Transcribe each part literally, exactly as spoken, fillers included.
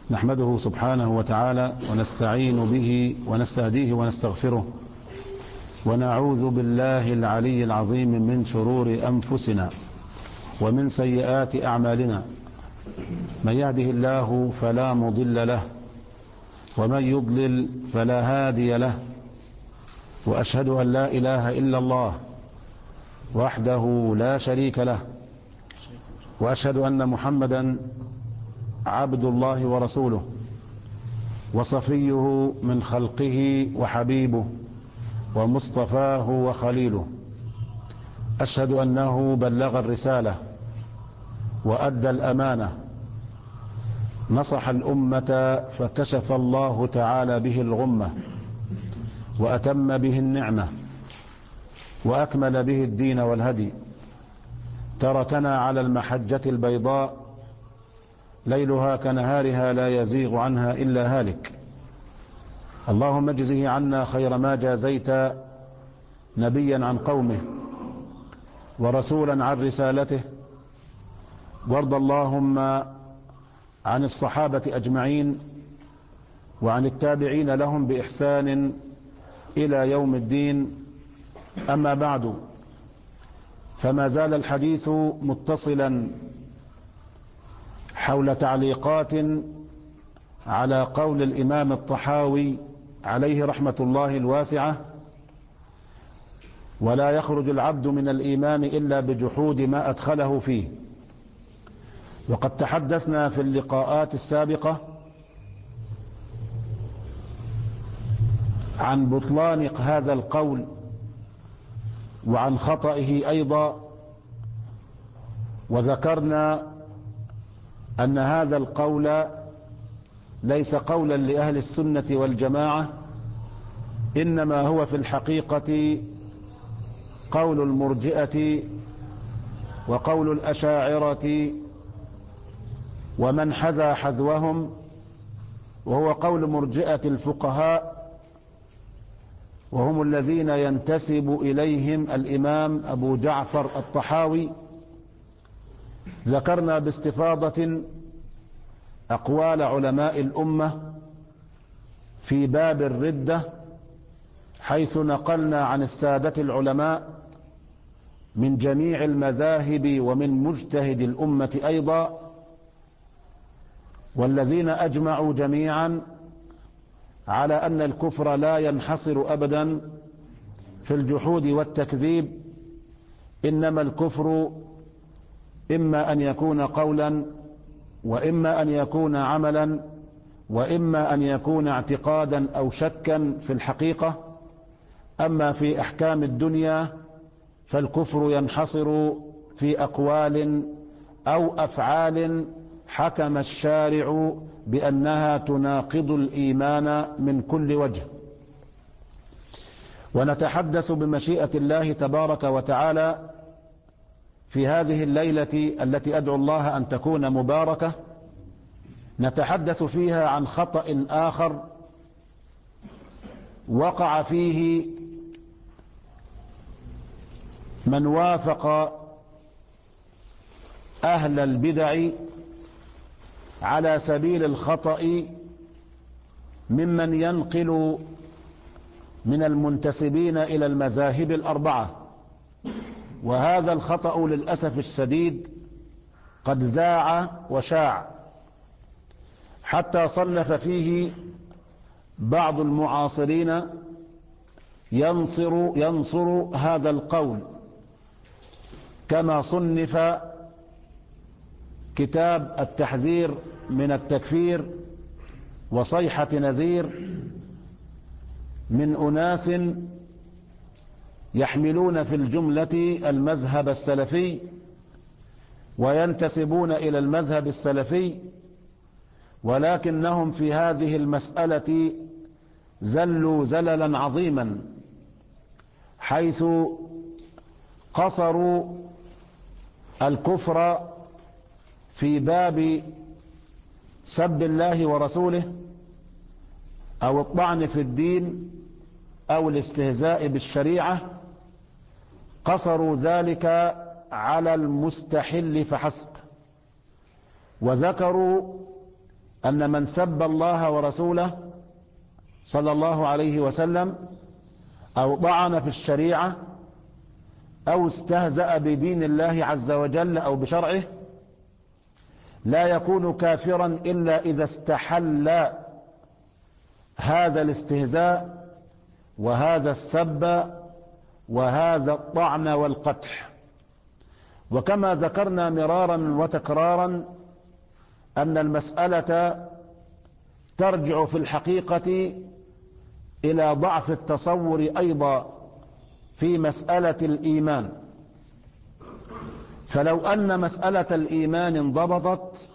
نحمده سبحانه وتعالى ونستعين به ونستهديه ونستغفره، ونعوذ بالله العلي العظيم من شرور أنفسنا ومن سيئات أعمالنا. من يهده الله فلا مضل له، ومن يضلل فلا هادي له، وأشهد أن لا إله إلا الله وحده لا شريك له، وأشهد أن محمدا عبد الله ورسوله وصفيه من خلقه وحبيبه ومصطفاه وخليله. أشهد أنه بلغ الرسالة وأدى الأمانة، نصح الأمة فكشف الله تعالى به الغمة، وأتم به النعمة، وأكمل به الدين والهدي. تركنا على المحجة البيضاء ليلها كنهارها لا يزيغ عنها إلا هالك. اللهم اجزه عنا خير ما جازيت نبيا عن قومه ورسولا عن رسالته، وارض اللهم عن الصحابة أجمعين وعن التابعين لهم بإحسان إلى يوم الدين. أما بعد، فما زال الحديث متصلا حول تعليقات على قول الإمام الطحاوي عليه رحمة الله الواسعة: ولا يخرج العبد من الإيمان إلا بجحود ما أدخله فيه. وقد تحدثنا في اللقاءات السابقة عن بطلان هذا القول وعن خطئه أيضا، وذكرنا أن هذا القول ليس قولا لأهل السنة والجماعة، إنما هو في الحقيقة قول المرجئة وقول الأشاعرة ومن حذا حذوهم، وهو قول مرجئة الفقهاء، وهم الذين ينتسب إليهم الإمام أبو جعفر الطحاوي. ذكرنا باستفاضة أقوال علماء الأمة في باب الردة، حيث نقلنا عن السادة العلماء من جميع المذاهب ومن مجتهد الأمة أيضا، والذين أجمعوا جميعا على أن الكفر لا ينحصر أبدا في الجحود والتكذيب، إنما الكفر إما أن يكون قولا، وإما أن يكون عملا، وإما أن يكون اعتقادا أو شكا في الحقيقة. أما في أحكام الدنيا فالكفر ينحصر في أقوال أو أفعال حكم الشارع بأنها تناقض الإيمان من كل وجه. ونتحدث بمشيئة الله تبارك وتعالى في هذه الليلة التي أدعو الله أن تكون مباركة، نتحدث فيها عن خطأ آخر وقع فيه من وافق أهل البدع على سبيل الخطأ ممن ينقل من المنتسبين إلى المذاهب الأربعة. وهذا الخطأ للأسف الشديد قد ذاع وشاع، حتى صنف فيه بعض المعاصرين ينصر, ينصر هذا القول، كما صنف كتاب التحذير من التكفير وصيحة نذير من أناس يحملون في الجملة المذهب السلفي وينتسبون إلى المذهب السلفي، ولكنهم في هذه المسألة زلوا زللا عظيما، حيث قصروا الكفر في باب سب الله ورسوله أو الطعن في الدين أو الاستهزاء بالشريعة، قصروا ذلك على المستحل فحسب، وذكروا أن من سب الله ورسوله صلى الله عليه وسلم أو طعن في الشريعة أو استهزأ بدين الله عز وجل أو بشرعه لا يكون كافرا إلا إذا استحل هذا الاستهزاء وهذا السب وهذا الطعن والقدح. وكما ذكرنا مرارا وتكرارا أن المسألة ترجع في الحقيقة إلى ضعف التصور أيضا في مسألة الإيمان. فلو أن مسألة الإيمان انضبطت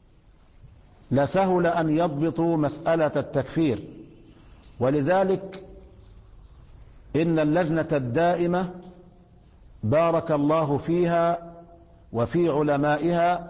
لسهل أن يضبطوا مسألة التكفير. ولذلك إن اللجنة الدائمة بارك الله فيها وفي علمائها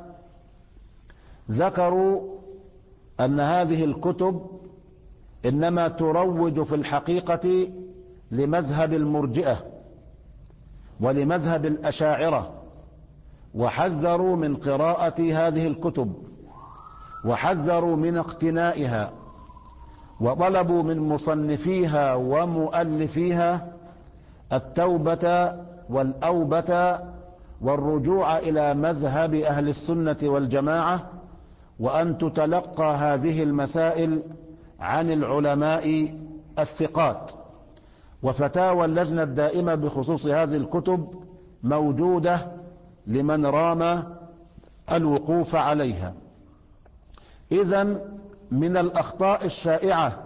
ذكروا أن هذه الكتب إنما تروج في الحقيقة لمذهب المرجئة ولمذهب الأشاعرة، وحذروا من قراءة هذه الكتب وحذروا من اقتنائها، وطلبوا من مصنفيها ومؤلفيها التوبة والأوبة والرجوع إلى مذهب أهل السنة والجماعة، وأن تتلقى هذه المسائل عن العلماء الثقات. وفتاوى اللجنة الدائمة بخصوص هذه الكتب موجودة لمن رام الوقوف عليها. إذن من الأخطاء الشائعة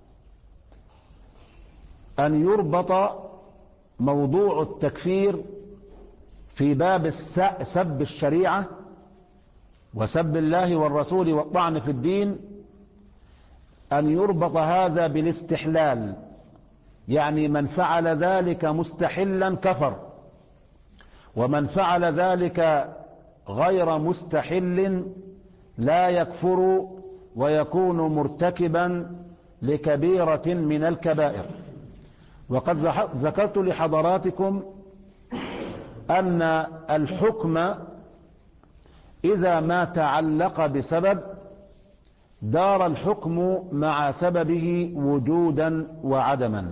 أن يربط موضوع التكفير في باب سب الشريعة وسب الله والرسول والطعن في الدين، أن يربط هذا بالاستحلال، يعني من فعل ذلك مستحلا كفر، ومن فعل ذلك غير مستحل لا يكفر ويكون مرتكبا لكبيرة من الكبائر. وقد ذكرت لحضراتكم أن الحكم إذا ما تعلق بسبب دار الحكم مع سببه وجودا وعدما.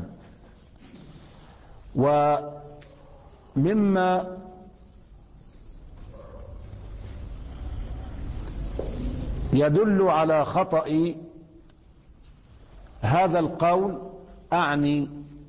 ومما يدل على خطأ هذا القول أعني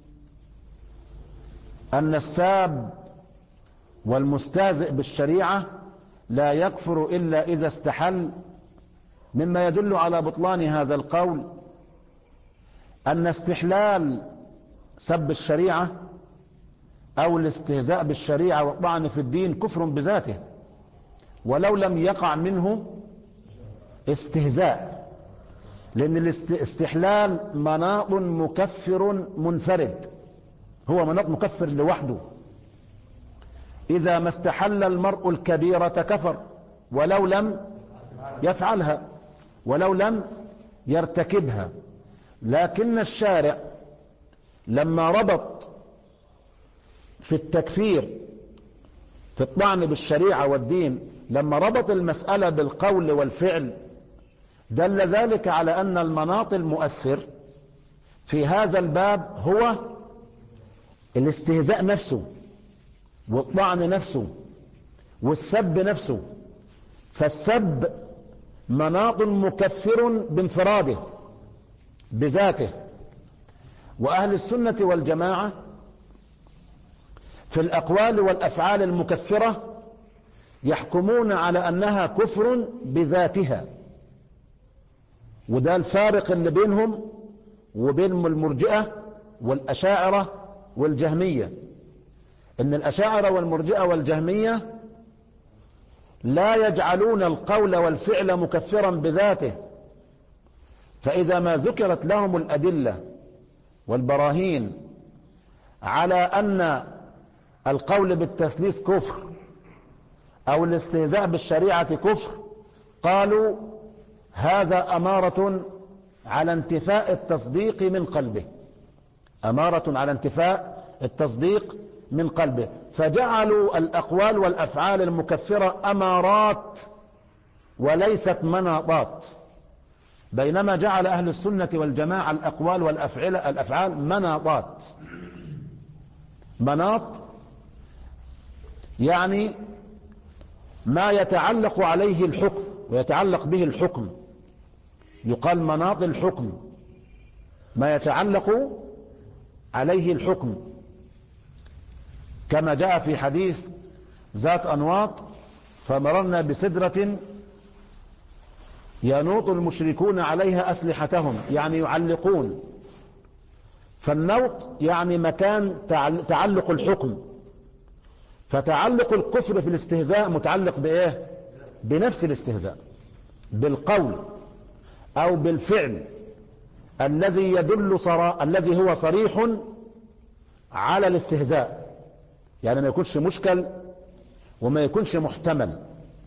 أن الساب والمستهزئ بالشريعة لا يكفر إلا إذا استحل. مما يدل على بطلان هذا القول أن استحلال سب الشريعة أو الاستهزاء بالشريعة والطعن في الدين كفر بذاته، ولو لم يقع منه استهزاء، لأن الاستحلال مناط مكفر منفرد، هو مناط مكفر لوحده. إذا ما استحل المرء الكبيرة كفر ولو لم يفعلها ولو لم يرتكبها. لكن الشارع لما ربط في التكفير في الطعن بالشريعة والدين، لما ربط المسألة بالقول والفعل، دل ذلك على أن المناط المؤثر في هذا الباب هو الاستهزاء نفسه والطعن نفسه والسب نفسه. فالسب مناط مكفر بانفراده بذاته. وأهل السنة والجماعة في الأقوال والأفعال المكفرة يحكمون على أنها كفر بذاتها، وده الفارق اللي بينهم وبين المرجئة والأشاعرة والجهمية. إن الأشاعرة والمرجئة والجهمية لا يجعلون القول والفعل مكفرا بذاته، فإذا ما ذكرت لهم الأدلة والبراهين على أن القول بالتثليث كفر أو الاستهزاء بالشريعة كفر، قالوا هذا أمارة على انتفاء التصديق من قلبه، أمارة على انتفاء التصديق من قلبه، فجعلوا الأقوال والأفعال المكفرة أمارات وليست مناطات. بينما جعل أهل السنة والجماعة الأقوال والأفعال الأفعال مناطات. مناط يعني ما يتعلق عليه الحكم ويتعلق به الحكم، يقال مناط الحكم، ما يتعلق عليه الحكم، كما جاء في حديث ذات أنواط فمررنا بسدرة ينوط المشركون عليها أسلحتهم، يعني يعلقون. فالنوط يعني مكان تعلق الحكم، فتعلق الكفر في الاستهزاء متعلق بإيه؟ بنفس الاستهزاء، بالقول أو بالفعل الذي يدل صرا... الذي هو صريح على الاستهزاء، يعني ما يكونش مشكل وما يكونش محتمل.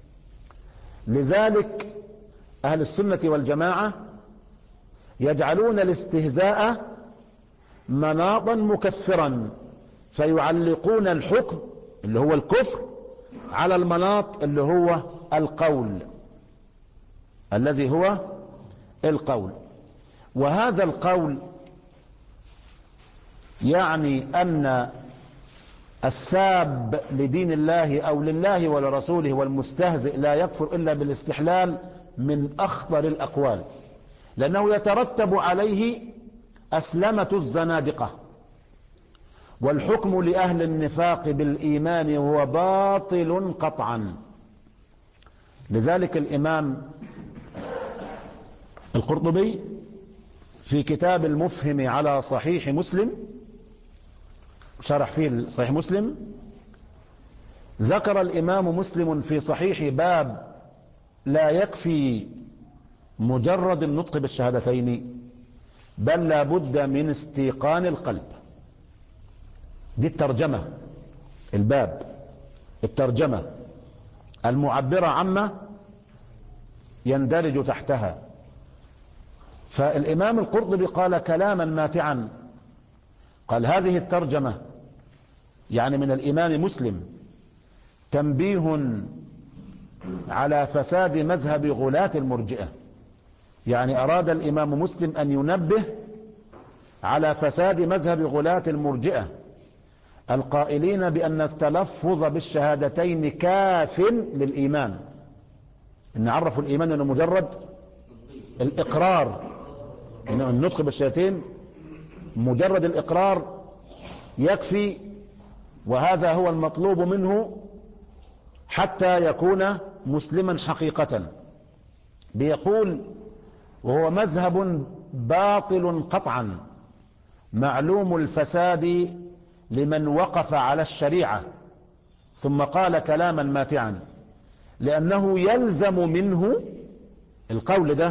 لذلك أهل السنة والجماعة يجعلون الاستهزاء مناطا مكفرا، فيعلقون الحكم اللي هو الكفر على المناط اللي هو القول، الذي هو القول. وهذا القول يعني أن الساب لدين الله أو لله ولرسوله والمستهزئ لا يكفر إلا بالاستحلال من أخطر الأقوال، لأنه يترتب عليه أسلمة الزنادقة، والحكم لأهل النفاق بالإيمان هو باطل قطعا. لذلك الإمام القرطبي في كتاب المفهم على صحيح مسلم، شرح فيه صحيح مسلم، ذكر الإمام مسلم في صحيح باب لا يكفي مجرد النطق بالشهادتين بل لا بد من استيقان القلب. دي الترجمة، الباب الترجمة المعبرة عما يندرج تحتها. فالإمام القرطبي قال كلاما ماتعا، قال هذه الترجمة يعني من الإمام مسلم تنبيه على فساد مذهب غلاة المرجئة، يعني أراد الإمام مسلم أن ينبه على فساد مذهب غلاة المرجئة القائلين بأن التلفظ بالشهادتين كاف للإيمان، إن عرفوا الإيمان أنه مجرد الإقرار، إن النطق بالشهادتين مجرد الإقرار يكفي، وهذا هو المطلوب منه حتى يكون مسلما حقيقة. بيقول وهو مذهب باطل قطعا معلوم الفساد لمن وقف على الشريعة. ثم قال كلاما ماتعا، لأنه يلزم منه القول ده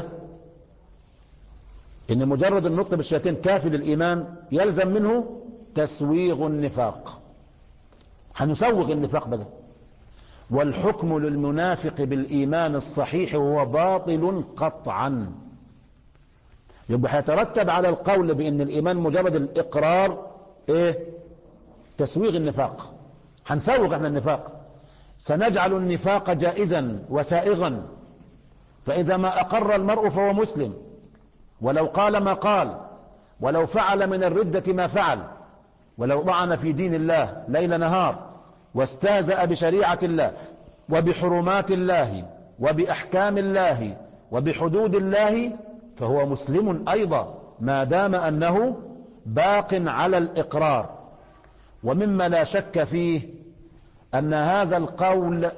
إن مجرد النطق بالشهادتين كافي للإيمان، يلزم منه تسويغ النفاق، هنسوغ النفاق بقى. والحكم للمنافق بالإيمان الصحيح هو باطل قطعا. يبقى هيترتب على القول بأن الإيمان مجرد الإقرار إيه؟ تسويغ النفاق، هنسوغ احنا النفاق، سنجعل النفاق جائزا وسائغا. فإذا ما أقر المرء فهو مسلم، ولو قال ما قال، ولو فعل من الردة ما فعل، ولو طعن في دين الله ليل نهار واستهزأ بشريعة الله وبحرمات الله وبأحكام الله وبحدود الله، فهو مسلم أيضا ما دام أنه باق على الإقرار. ومما لا شك فيه أن هذا القول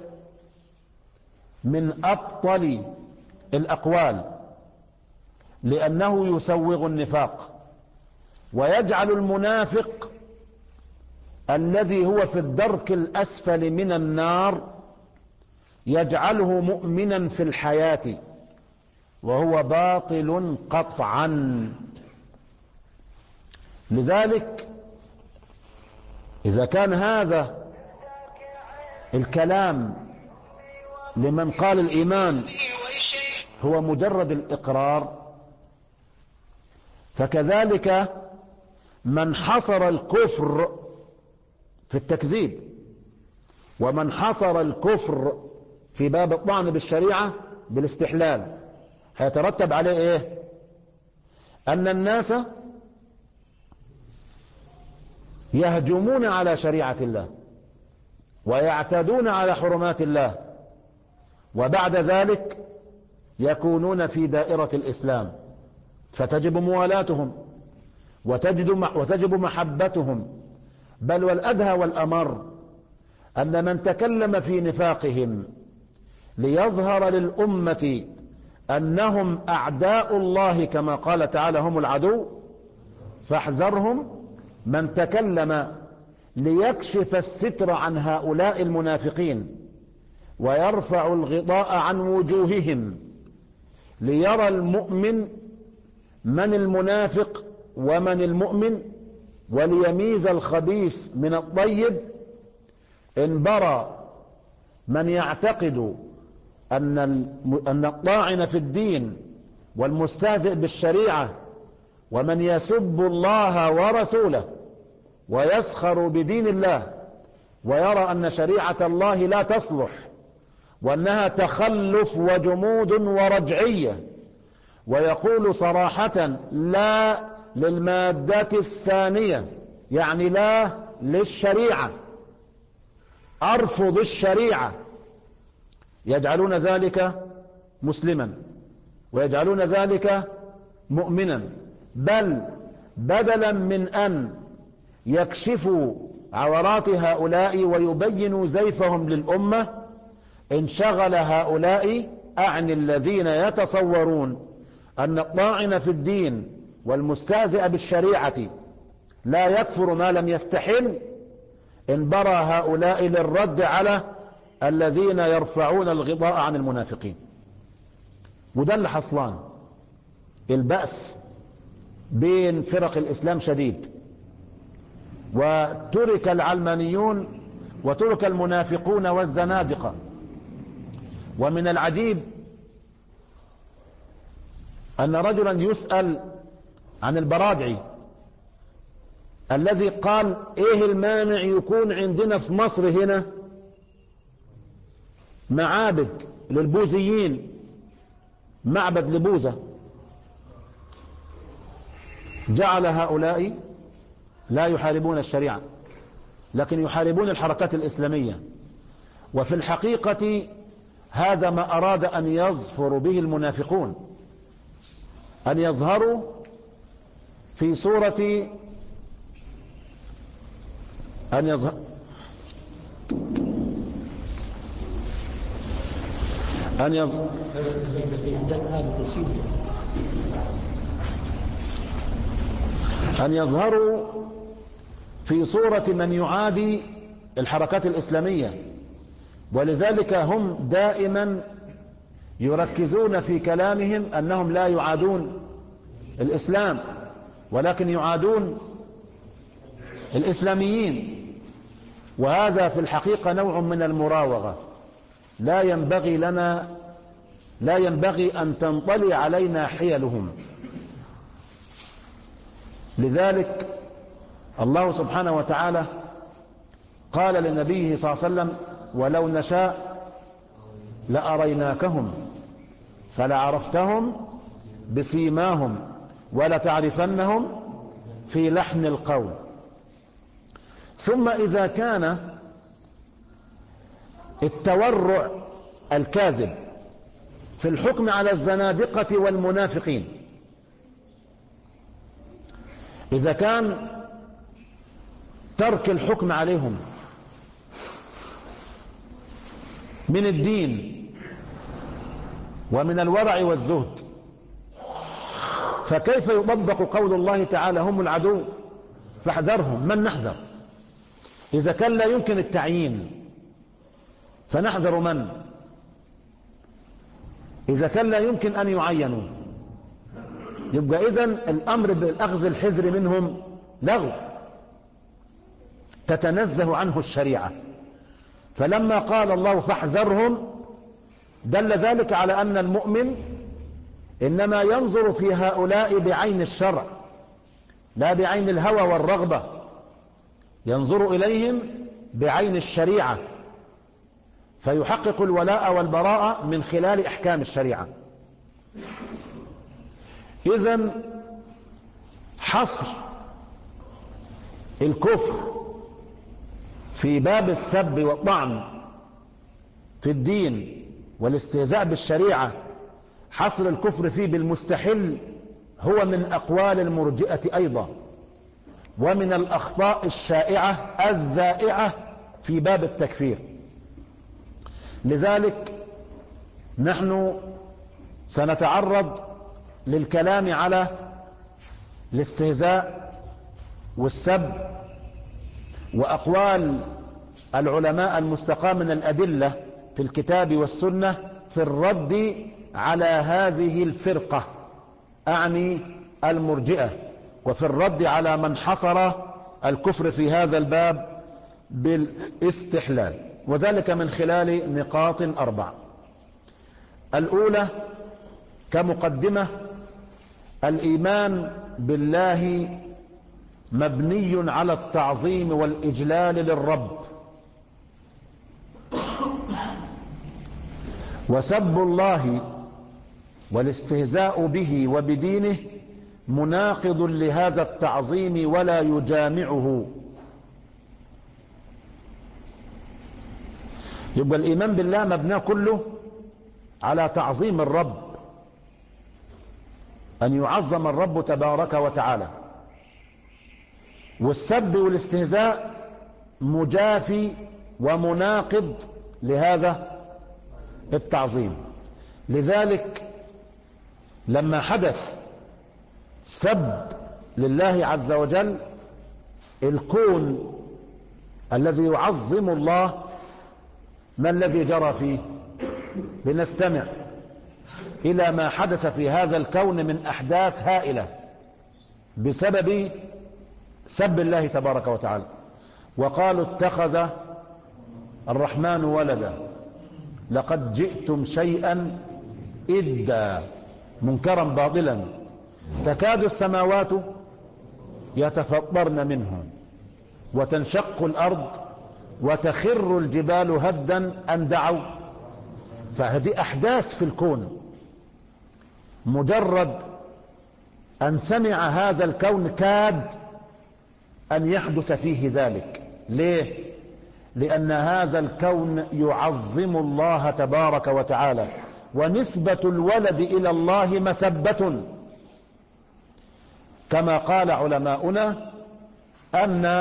من أبطل الأقوال، لأنه يسوغ النفاق ويجعل المنافق الذي هو في الدرك الأسفل من النار يجعله مؤمنا في الحياة، وهو باطل قطعا. لذلك إذا كان هذا الكلام لمن قال الإيمان هو مجرد الإقرار، فكذلك من حصر الكفر في التكذيب ومن حصر الكفر في باب الطعن بالشريعة بالاستحلال هيترتب عليه ايه؟ ان الناس يهجمون على شريعة الله ويعتدون على حرمات الله، وبعد ذلك يكونون في دائرة الإسلام، فتجب موالاتهم وتجب محبتهم. بل والأدهى والأمر أن من تكلم في نفاقهم ليظهر للأمة أنهم أعداء الله كما قال تعالى هم العدو فاحذرهم، من تكلم ليكشف الستر عن هؤلاء المنافقين ويرفع الغطاء عن وجوههم ليرى المؤمن من المنافق ومن المؤمن، وليميز الخبيث من الطيب، انبرى من يعتقد أن أن الطاعن في الدين والمستهزئ بالشريعة ومن يسب الله ورسوله ويسخر بدين الله ويرى أن شريعة الله لا تصلح وأنها تخلف وجمود ورجعية، ويقول صراحة لا للمادة الثانية، يعني لا للشريعة، أرفض الشريعة، يجعلون ذلك مسلما ويجعلون ذلك مؤمنا، بل بدلا من أن يكشفوا عورات هؤلاء ويبينوا زيفهم للأمة، انشغل هؤلاء عن الذين يتصورون أن الطاعن في الدين والمستهزئ بالشريعة لا يكفر ما لم يستحل، انبرى هؤلاء للرد على الذين يرفعون الغطاء عن المنافقين. وده اللي حصلان. البأس بين فرق الإسلام شديد، وترك العلمانيون وترك المنافقون والزنادقة. ومن العجيب أن رجلا يسأل عن البرادعي الذي قال ايه المانع يكون عندنا في مصر هنا معابد للبوذيين، معبد لبوذا، جعل هؤلاء لا يحاربون الشريعة لكن يحاربون الحركات الإسلامية. وفي الحقيقة هذا ما أراد أن يظفر به المنافقون، أن يظهروا في صورة أن يظهر أن يظهر أن يظهروا في صورة من يعادي الحركات الإسلامية. ولذلك هم دائما يركزون في كلامهم أنهم لا يعادون الإسلام ولكن يعادون الإسلاميين، وهذا في الحقيقة نوع من المراوغة. لا ينبغي لنا لا ينبغي أن تنطلي علينا حيلهم. لذلك الله سبحانه وتعالى قال لنبيه صلى الله عليه وسلم ولو نشاء لأريناكهم فلعرفتهم بسيماهم ولتعرفنهم في لحن القول. ثم إذا كان التورع الكاذب في الحكم على الزنادقة والمنافقين، إذا كان ترك الحكم عليهم من الدين ومن الورع والزهد، فكيف يطبق قول الله تعالى هم العدو فاحذرهم؟ من نحذر؟ إذا كان لا يمكن التعيين فنحذر من؟ إذا كان لا يمكن أن يعينوا يبقى إذن الأمر بالأخذ الحذر منهم لغو تتنزه عنه الشريعة. فلما قال الله فاحذرهم دل ذلك على أن المؤمن إنما ينظر في هؤلاء بعين الشرع لا بعين الهوى والرغبة، ينظر إليهم بعين الشريعة فيحقق الولاء والبراءة من خلال إحكام الشريعة. إذن حصر الكفر في باب السب والطعن في الدين والاستهزاء بالشريعة، حصر الكفر فيه بالمستحل هو من أقوال المرجئة أيضا، ومن الأخطاء الشائعة الذائعة في باب التكفير. لذلك نحن سنتعرض للكلام على الاستهزاء والسب وأقوال العلماء المستقاة من الأدلة في الكتاب والسنة في الرد على هذه الفرقة، أعني المرجئة، وفي الرد على من حصر الكفر في هذا الباب بالاستحلال، وذلك من خلال نقاط أربع. الأولى كمقدمة: الإيمان بالله مبني على التعظيم والإجلال للرب، وسب الله والاستهزاء به وبدينه مناقض لهذا التعظيم ولا يجامعه. يبقى الإيمان بالله مبناه كله على تعظيم الرب، أن يعظم الرب تبارك وتعالى، والسب والاستهزاء مجافي ومناقض لهذا التعظيم. لذلك لما حدث سب لله عز وجل، الكون الذي يعظم الله ما الذي جرى فيه؟ لنستمع إلى ما حدث في هذا الكون من أحداث هائلة بسبب سب الله تبارك وتعالى. وقالوا اتخذ الرحمن ولدا لقد جئتم شيئا إدا منكرا باطلا تكاد السماوات يتفطرن منه وتنشق الأرض وتخر الجبال هدا أن دعوا. فهذه أحداث في الكون، مجرد أن سمع هذا الكون كاد أن يحدث فيه ذلك. ليه؟ لأن هذا الكون يعظم الله تبارك وتعالى، ونسبة الولد إلى الله مسبة، كما قال علماؤنا أن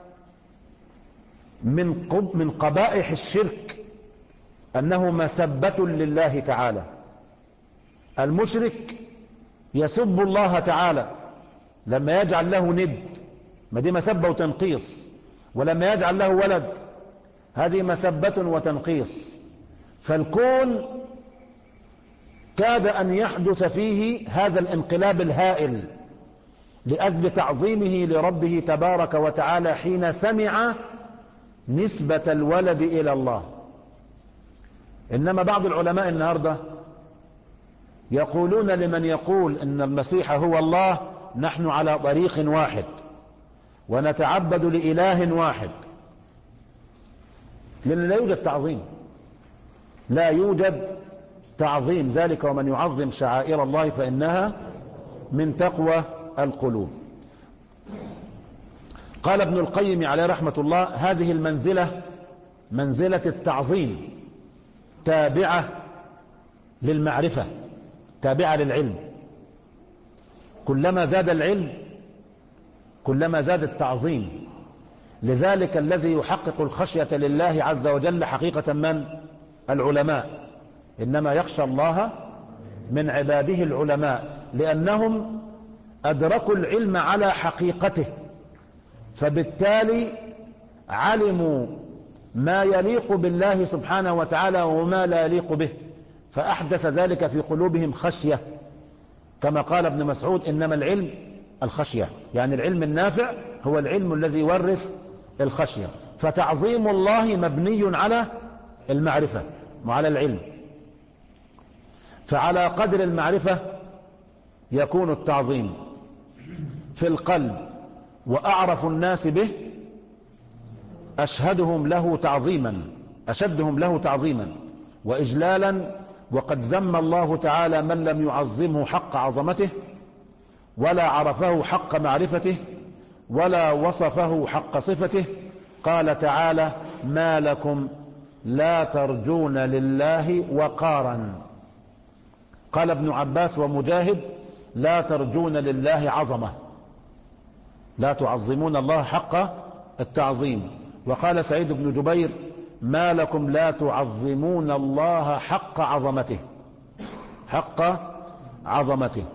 من من قبائح الشرك أنه مسبة لله تعالى. المشرك يسب الله تعالى لما يجعل له ند، ما دي مسبة وتنقيص، ولما يجعل له ولد هذه مسبة وتنقيص. فالكون كاد أن يحدث فيه هذا الانقلاب الهائل لأجل تعظيمه لربه تبارك وتعالى حين سمع نسبة الولد إلى الله. إنما بعض العلماء النهاردة يقولون لمن يقول إن المسيح هو الله: نحن على طريق واحد ونتعبد لإله واحد، لأن لا يوجد تعظيم، لا يوجد تعظيم. ذلك ومن يعظم شعائر الله فإنها من تقوى القلوب. قال ابن القيم عليه رحمة الله: هذه المنزلة منزلة التعظيم تابعة للمعرفة، تابعة للعلم. كلما زاد العلم كلما زاد التعظيم. لذلك الذي يحقق الخشية لله عز وجل حقيقة من؟ العلماء. إنما يخشى الله من عباده العلماء، لأنهم أدركوا العلم على حقيقته، فبالتالي علموا ما يليق بالله سبحانه وتعالى وما لا يليق به، فأحدث ذلك في قلوبهم خشية، كما قال ابن مسعود: إنما العلم الخشية، يعني العلم النافع هو العلم الذي يورث الخشية. فتعظيم الله مبني على المعرفة وعلى العلم، فعلى قدر المعرفة يكون التعظيم في القلب. وأعرف الناس به أشهدهم له تعظيما أشدهم له تعظيما وإجلالا. وقد ذم الله تعالى من لم يعظمه حق عظمته ولا عرفه حق معرفته ولا وصفه حق صفته. قال تعالى: ما لكم لا ترجون لله وقارا. قال ابن عباس ومجاهد: لا ترجون لله عظمة، لا تعظمون الله حق التعظيم. وقال سعيد بن جبير: ما لكم لا تعظمون الله حق عظمته، حق عظمته.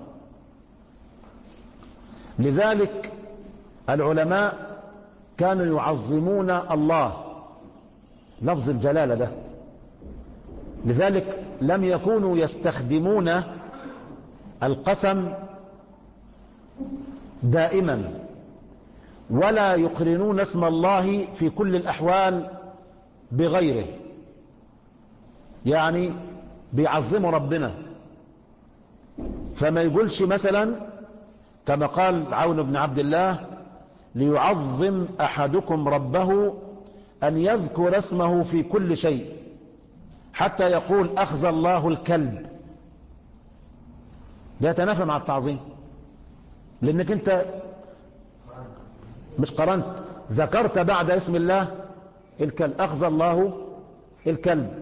لذلك العلماء كانوا يعظمون الله، لفظ الجلالة ده. لذلك لم يكونوا يستخدمون القسم دائما، ولا يقرنون اسم الله في كل الأحوال بغيره، يعني بيعظموا ربنا. فما يقولش مثلا كما قال عون بن عبد الله: ليعظم أحدكم ربه أن يذكر اسمه في كل شيء حتى يقول أخزى الله الكلب. ده يتنافى مع التعظيم، لأنك أنت مش قرنت، ذكرت بعد اسم الله الكلب، أخزى الله الكلب،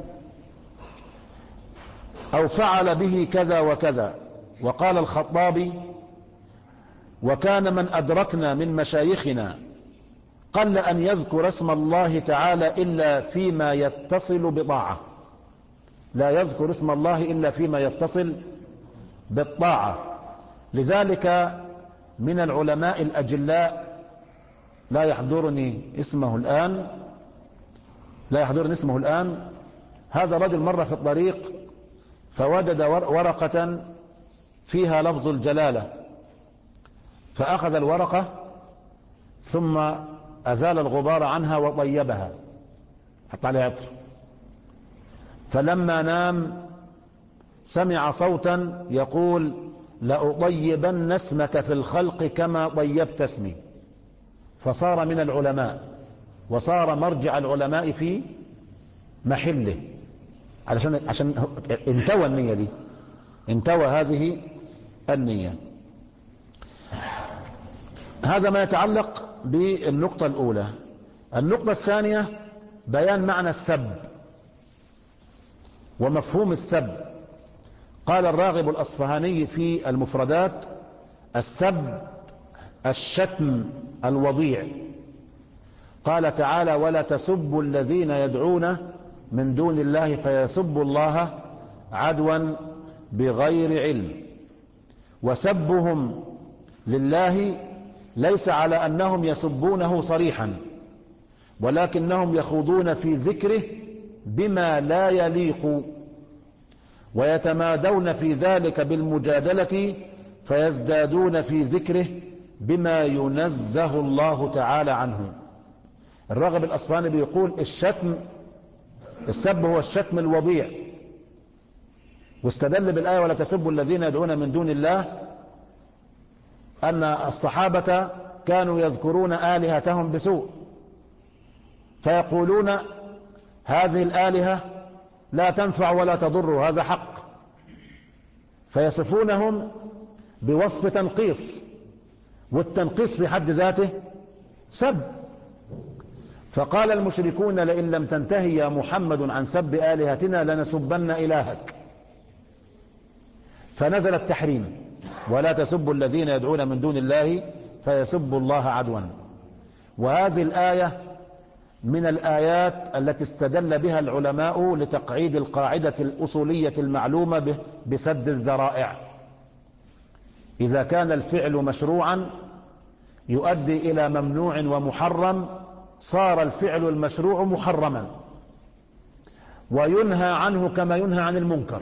أو فعل به كذا وكذا. وقال الخطابي: وكان من أدركنا من مشايخنا قل أن يذكر اسم الله تعالى إلا فيما يتصل بطاعة، لا يذكر اسم الله إلا فيما يتصل بالطاعة. لذلك من العلماء الأجلاء لا يحضرني اسمه الآن لا يحضرني اسمه الآن هذا رجل مر في الطريق فوجد ورقة فيها لفظ الجلالة، فأخذ الورقة ثم أزال الغبار عنها وطيبها، حط عليها عطر. فلما نام سمع صوتا يقول: لأطيبن اسمك في الخلق كما طيبت اسمي. فصار من العلماء، وصار مرجع العلماء في محله، علشان عشان انتوى النية دي، انتوى هذه النية. هذا ما يتعلق بالنقطة الأولى. النقطة الثانية بيان معنى السب ومفهوم السب. قال الراغب الأصفهاني في المفردات: السب الشتم الوضيع. قال تعالى: ولا تسبوا الذين يدعون من دون الله فيسبوا الله عدوا بغير علم. وسبهم لله ليس على أنهم يسبونه صريحا، ولكنهم يخوضون في ذكره بما لا يليق، ويتمادون في ذلك بالمجادلة، فيزدادون في ذكره بما ينزه الله تعالى عنه. الراغب الأصفهاني بيقول: الشتم السب هو الشتم الوضيع، واستدل بالآية: ولا تسبوا الذين يدعون من دون الله، أن الصحابة كانوا يذكرون آلهتهم بسوء، فيقولون: هذه الآلهة لا تنفع ولا تضر، هذا حق، فيصفونهم بوصف تنقيص، والتنقيص في حد ذاته سب. فقال المشركون: لئن لم تنتهي يا محمد عن سب آلهتنا لنسبن إلهك. فنزل التحريم: ولا تسبوا الذين يدعون من دون الله فيسبوا الله عدوا. وهذه الآية من الآيات التي استدل بها العلماء لتقعيد القاعدة الأصولية المعلومة بسد الذرائع. إذا كان الفعل مشروعا يؤدي إلى ممنوع ومحرم، صار الفعل المشروع محرما، وينهى عنه كما ينهى عن المنكر،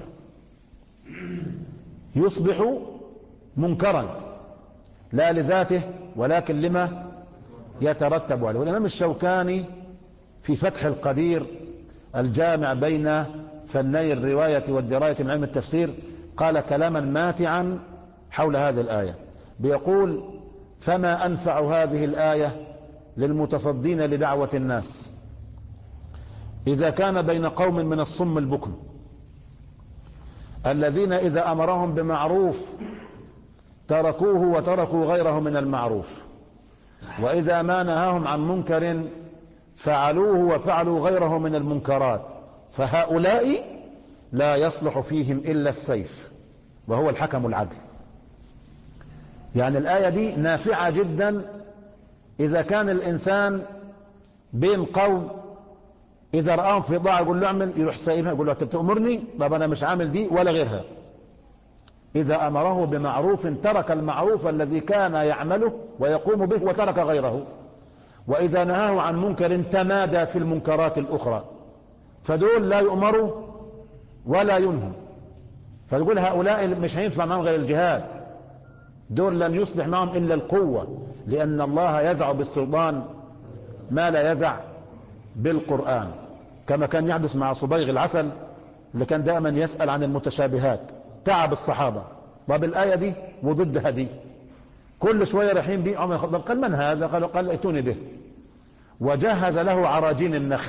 يصبح منكرا لا لذاته ولكن لما يترتب عليه. والإمام الشوكاني في فتح القدير الجامع بين فني الرواية والدراية من علم التفسير قال كلاما ماتعا حول هذه الآية، بيقول: فما أنفع هذه الآية للمتصدين لدعوة الناس إذا كان بين قوم من الصم البكم الذين إذا أمرهم بمعروف تركوه وتركوا غيره من المعروف، وإذا ما نهاهم عن منكر فعلوه وفعلوا غيره من المنكرات، فهؤلاء لا يصلح فيهم إلا السيف وهو الحكم العدل. يعني الآية دي نافعة جدا إذا كان الإنسان بين قوم إذا رآهم في ضاعة يقول له اعمل، يروح سايبها يقول له أنت بتأمرني؟ طب أنا مش عامل دي ولا غيرها. إذا أمره بمعروف ترك المعروف الذي كان يعمله ويقوم به وترك غيره، وإذا نهاه عن منكر تمادى في المنكرات الأخرى، فدول لا يؤمروا ولا ينهوا. فتقول هؤلاء مش هينفع معهم غير الجهاد، دول لن يصلح معهم إلا القوة، لأن الله يزع بالسلطان ما لا يزع بالقرآن، كما كان يحدث مع صبيغ العسل اللي كان دائما يسأل عن المتشابهات، تعب الصحابة. طب الآية دي وضدها دي كل شوية رايحين بيه عمر الخطاب، قال من هذا؟ قالوا قال ائتوني به، وجهز له عراجين النخل.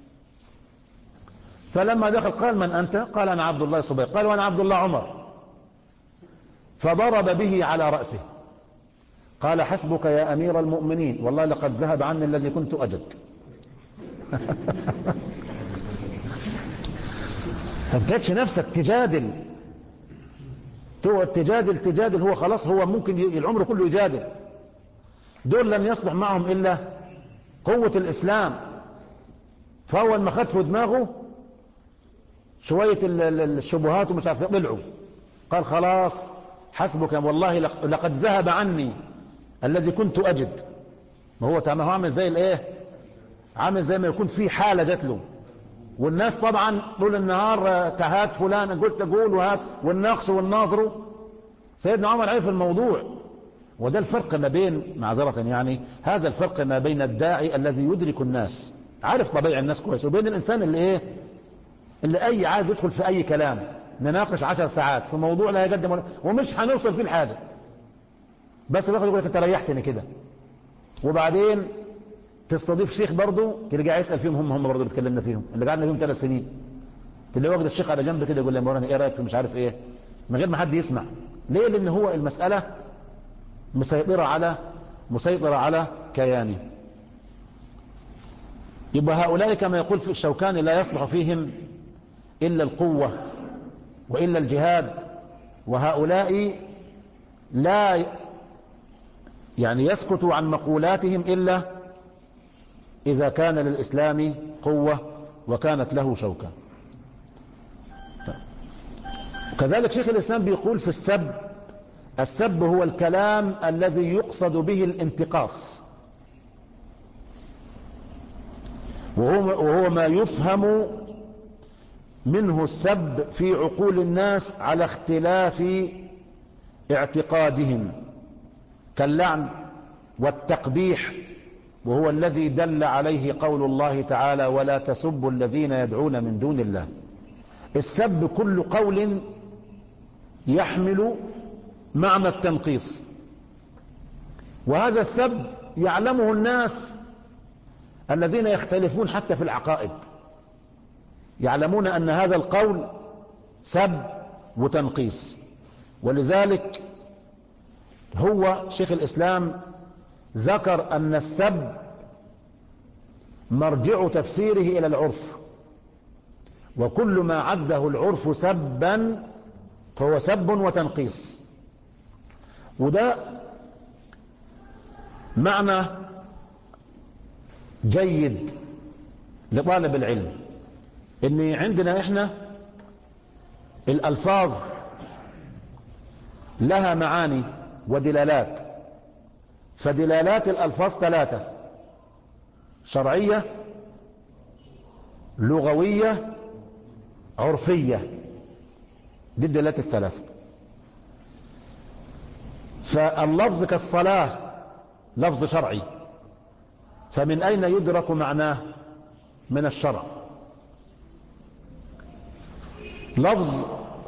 فلما دخل قال من أنت؟ قال أنا عبد الله صبيغ. قال وأنا عبد الله عمر. فضرب به على رأسه، قال حسبك يا أمير المؤمنين، والله لقد ذهب عني الذي كنت أجد. فبتكش نفسك تجادل، تقعد تجادل تجادل، هو خلاص هو ممكن العمر كله يجادل. دول لن يصلح معهم إلا قوة الإسلام. فأول ما خد في دماغه شوية الشبهات ومش عارف طلعوا، قال خلاص حسبك والله لقد ذهب عني الذي كنت أجد. ما هو تمام، هو عامل زي الايه، عامل زي ما يكون في حالة جات له، والناس طبعا طول النهار تهات فلان قلت تقول وهات والناقص والناظر. سيدنا عمر عرف الموضوع. وده الفرق ما بين، معذرة يعني، هذا الفرق ما بين الداعي الذي يدرك الناس عارف طبيعة الناس كويس، وبين الإنسان اللي ايه، اللي اي عايز يدخل في اي كلام نناقش عشر ساعات في موضوع لا يقدم ولا ومش هنوصل فيه الحاجة، بس باخد يقول لك انت ريحتني كده. وبعدين تستضيف شيخ برضه ترجع يسأل فيهم، هم هم برضه اللي اتكلمنا فيهم اللي قعدنا فيهم ثلاث سنين، تلاقي واخد الشيخ على جنب كده يقول لي مولانا ايه رايك في مش عارف ايه، من غير ما حد يسمع. ليه؟ لان هو المسألة مسيطرة على مسيطرة على كيانه. يبقى هؤلاء كما يقول في الشوكاني لا يصلح فيهم إلا القوة وإلا الجهاد، وهؤلاء لا يعني يسكت عن مقولاتهم إلا إذا كان للإسلام قوة وكانت له شوكة. كذلك شيخ الإسلام بيقول في السب، السب هو الكلام الذي يقصد به الانتقاص، وهو, وهو ما يفهم منه السب في عقول الناس على اختلاف اعتقادهم، كاللعن والتقبيح، وهو الذي دل عليه قول الله تعالى ولا تسبوا الذين يدعون من دون الله. السب كل قول يحمل معنى التنقيص، وهذا السب يعلمه الناس الذين يختلفون حتى في العقائد، يعلمون أن هذا القول سب وتنقيص. ولذلك هو شيخ الإسلام ذكر أن السب مرجع تفسيره إلى العرف، وكل ما عده العرف سبا فهو سب وتنقيص. وده معنى جيد لطالب العلم، ان عندنا احنا الالفاظ لها معاني ودلالات، فدلالات الالفاظ ثلاثة: شرعية، لغوية، عرفية. دي الدلالات الثلاثة. فاللفظ كالصلاة لفظ شرعي، فمن أين يدرك معناه؟ من الشرع. لفظ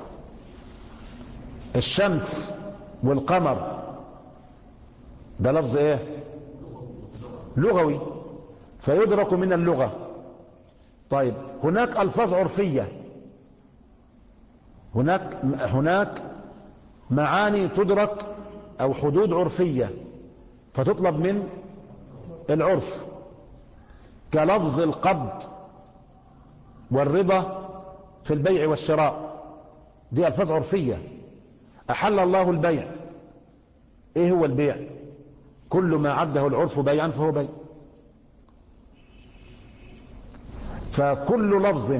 الشمس والقمر ده لفظ ايه؟ لغوي، فيدرك من اللغة. طيب هناك ألفاظ عرفية، هناك هناك معاني تدرك أو حدود عرفية فتطلب من العرف، كلفظ القبض والرضا في البيع والشراء، دي ألفاظ عرفية. أحل الله البيع، إيه هو البيع؟ كل ما عده العرف بيعا فهو بيع. فكل لفظ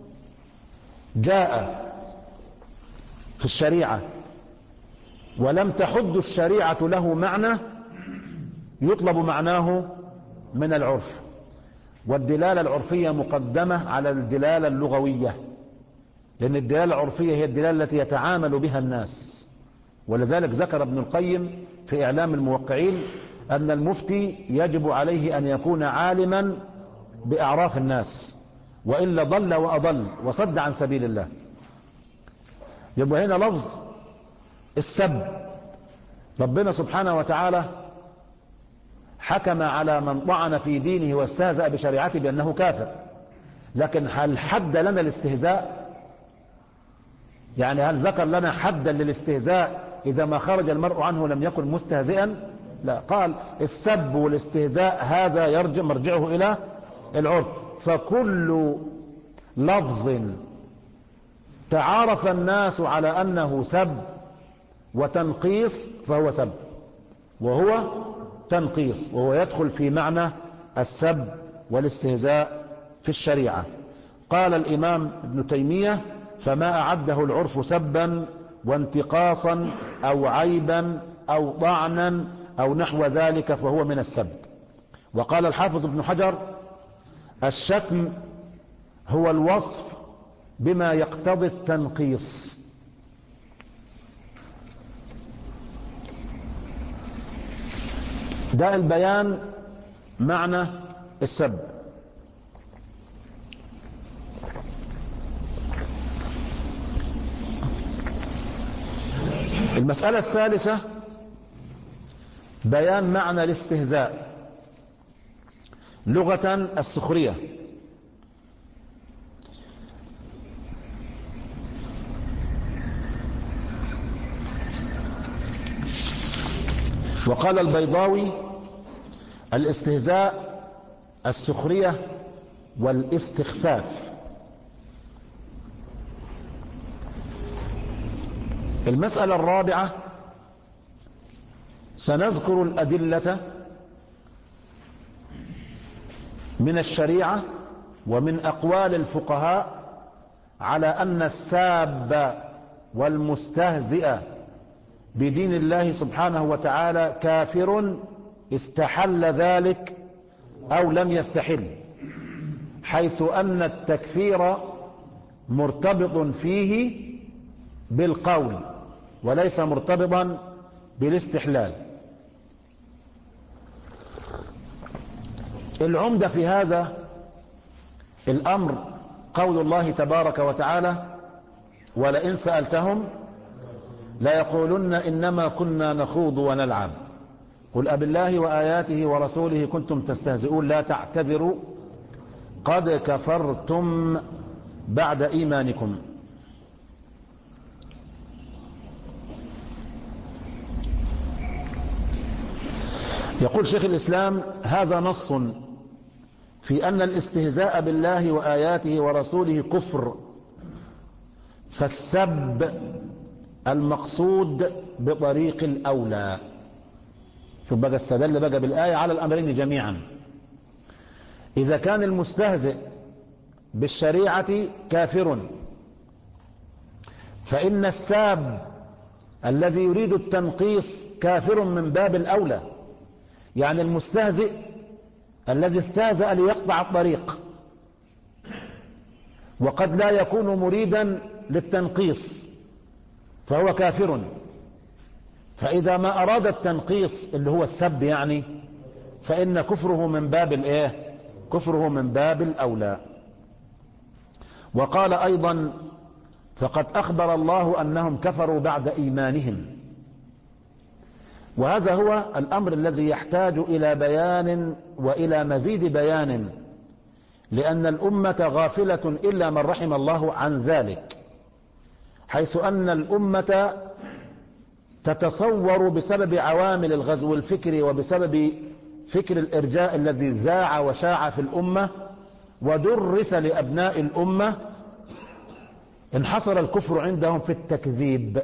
جاء في الشريعة ولم تحد الشريعة له معنى يطلب معناه من العرف، والدلالة العرفية مقدمة على الدلالة اللغوية، لأن الدلالة العرفية هي الدلالة التي يتعامل بها الناس. ولذلك ذكر ابن القيم في إعلام الموقعين أن المفتي يجب عليه أن يكون عالما بأعراف الناس، وإلا ضل وأضل وصد عن سبيل الله. يبقى هنا لفظ السب، ربنا سبحانه وتعالى حكم على من طعن في دينه واستهزأ بشريعته بأنه كافر، لكن هل حد لنا الاستهزاء؟ يعني هل ذكر لنا حدا للاستهزاء إذا ما خرج المرء عنه لم يكن مستهزئا؟ لا، قال السب والاستهزاء هذا يرجع مرجعه إلى العرف. فكل لفظ تعارف الناس على أنه سب وتنقيص فهو سب، وهو تنقيص، وهو يدخل في معنى السب والاستهزاء في الشريعة. قال الإمام ابن تيمية: فما أعده العرف سبا وانتقاصا أو عيبا أو طعنا أو نحو ذلك فهو من السب. وقال الحافظ ابن حجر: الشتم هو الوصف بما يقتضي التنقيص. ده البيان معنى السب. المسألة الثالثة بيان معنى الاستهزاء لغة السخرية. وقال البيضاوي: الاستهزاء السخرية والاستخفاف. المسألة الرابعة سنذكر الأدلة من الشريعة ومن أقوال الفقهاء على أن الساب والمستهزئ بدين الله سبحانه وتعالى كافر استحل ذلك أو لم يستحل، حيث أن التكفير مرتبط فيه بالقول وليس مرتبطا بالاستحلال. العمدة في هذا الأمر قول الله تبارك وتعالى: ولئن سألتهم ليقولن إنما كنا نخوض ونلعب قل أبالله وآياته ورسوله كنتم تستهزئون لا تعتذروا قد كفرتم بعد إيمانكم. يقول شيخ الإسلام: هذا نص في أن الاستهزاء بالله وآياته ورسوله كفر، فالسب المقصود بطريق الأولى. شوف بقى، استدل بقى بالآية على الأمرين جميعا. إذا كان المستهزئ بالشريعة كافر، فإن الساب الذي يريد التنقيص كافر من باب الأولى. يعني المستهزئ الذي استهزأ ليقطع الطريق وقد لا يكون مريدا للتنقيص فهو كافر، فإذا ما أراد التنقيص اللي هو السب يعني فإن كفره من باب الإيه؟ كفره من باب الأولى. وقال أيضا: فقد أخبر الله أنهم كفروا بعد إيمانهم. وهذا هو الأمر الذي يحتاج إلى بيان وإلى مزيد بيان، لأن الأمة غافلة إلا من رحم الله عن ذلك، حيث أن الأمة تتصور بسبب عوامل الغزو الفكري وبسبب فكر الإرجاء الذي زاع وشاع في الأمة ودرس لأبناء الأمة، انحصر الكفر عندهم في التكذيب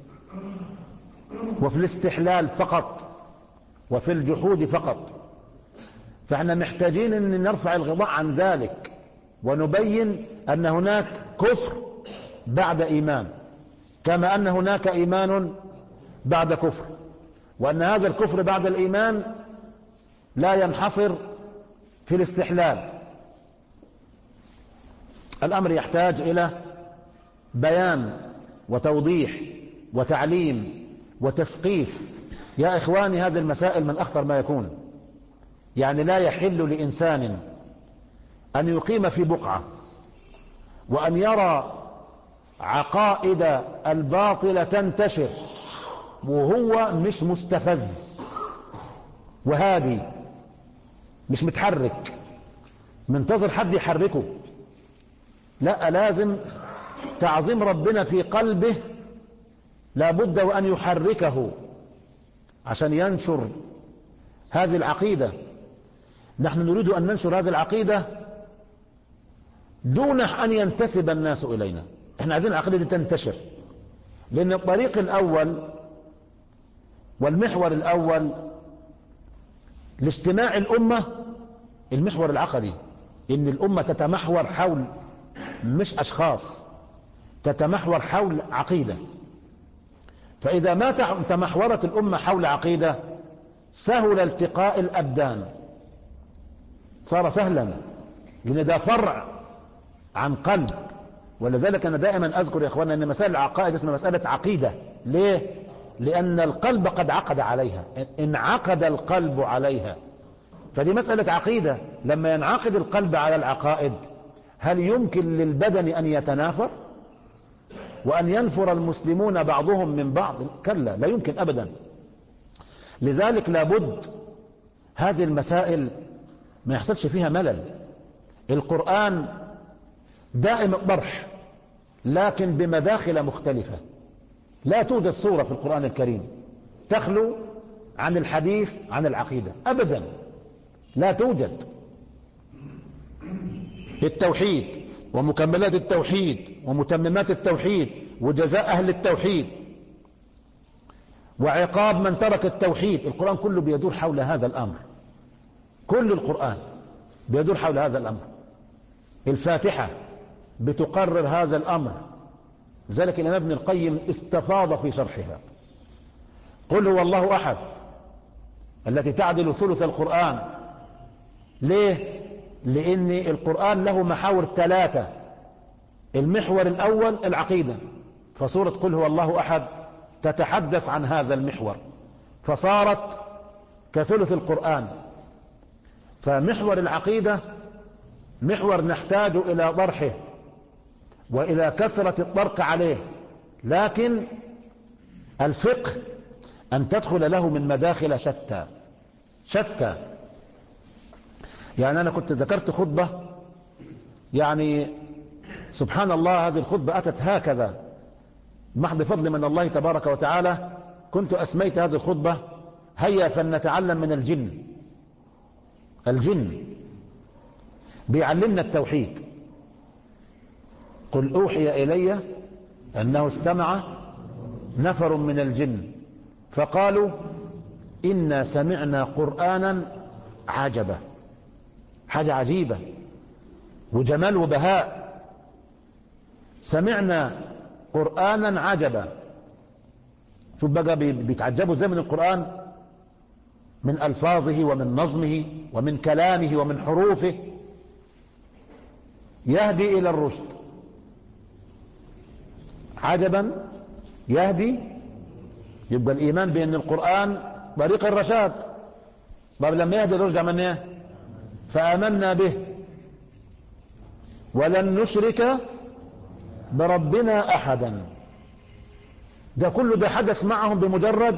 وفي الاستحلال فقط وفي الجحود فقط. فاحنا محتاجين ان نرفع الغطاء عن ذلك ونبين ان هناك كفر بعد ايمان، كما ان هناك ايمان بعد كفر، وان هذا الكفر بعد الايمان لا ينحصر في الاستحلال. الامر يحتاج الى بيان وتوضيح وتعليم وتثقيف. يا إخواني، هذه المسائل من أخطر ما يكون. يعني لا يحل لإنسان أن يقيم في بقعة وأن يرى عقائد الباطلة تنتشر وهو مش مستفز وهادي، مش متحرك منتظر حد يحركه. لا، لازم تعظيم ربنا في قلبه لابد وأن يحركه عشان ينشر هذه العقيدة. نحن نريد أن ننشر هذه العقيدة دون أن ينتسب الناس إلينا. احنا عايزين العقيدة دي تنتشر، لأن الطريق الأول والمحور الأول لاجتماع الأمة المحور العقدي، إن الأمة تتمحور حول مش أشخاص، تتمحور حول عقيدة. فإذا ما تمحورت الأمة حول عقيدة سهل التقاء الأبدان، صار سهلا، لأن ده فرع عن قلب. ولذلك أنا دائما أذكر يا أخوانا أن مسألة العقائد اسمها مسألة عقيدة. ليه؟ لأن القلب قد عقد عليها، انعقد القلب عليها، فدي مسألة عقيدة. لما ينعقد القلب على العقائد هل يمكن للبدن أن يتنافر وأن ينفر المسلمون بعضهم من بعض؟ كلا، لا يمكن أبدا. لذلك لابد هذه المسائل ما يحصلش فيها ملل. القرآن دائم الطرح لكن بمداخل مختلفة. لا توجد صورة في القرآن الكريم تخلو عن الحديث عن العقيدة أبدا، لا توجد. التوحيد ومكملات التوحيد ومتممات التوحيد وجزاء أهل التوحيد وعقاب من ترك التوحيد، القرآن كله بيدور حول هذا الأمر. كل القرآن بيدور حول هذا الأمر. الفاتحة بتقرر هذا الأمر، ذلك الإمام ابن القيم استفاض في شرحها. قل هو الله أحد التي تعدل ثلث القرآن. ليه؟ لأن القرآن له محاور ثلاثة. المحور الأول العقيدة، فسورة قل هو الله أحد تتحدث عن هذا المحور فصارت كثلث القرآن. فمحور العقيدة محور نحتاج إلى طرحه وإلى كثرة الطرق عليه، لكن الفقه أن تدخل له من مداخل شتى شتى. يعني أنا كنت ذكرت خطبة، يعني سبحان الله هذه الخطبة أتت هكذا محض فضل من الله تبارك وتعالى. كنت أسميت هذه الخطبة هيا فلنتعلم من الجن. الجن بيعلمنا التوحيد. قل أوحي إلي أنه استمع نفر من الجن فقالوا إنا سمعنا قرآنا عجبا. حاجة عجيبة وجمال وبهاء. سمعنا قرآنا عجبا. شوف بقى بيتعجبوا زي من القرآن، من ألفاظه ومن نظمه ومن كلامه ومن حروفه، يهدي إلى الرشد. عجبا يهدي، يبقى الإيمان بأن القرآن طريق الرشاد. طب لما يهدي الرشد عملنا ايه؟ فآمنا به ولن نشرك بربنا أحدا. ده كله ده حدث معهم بمجرد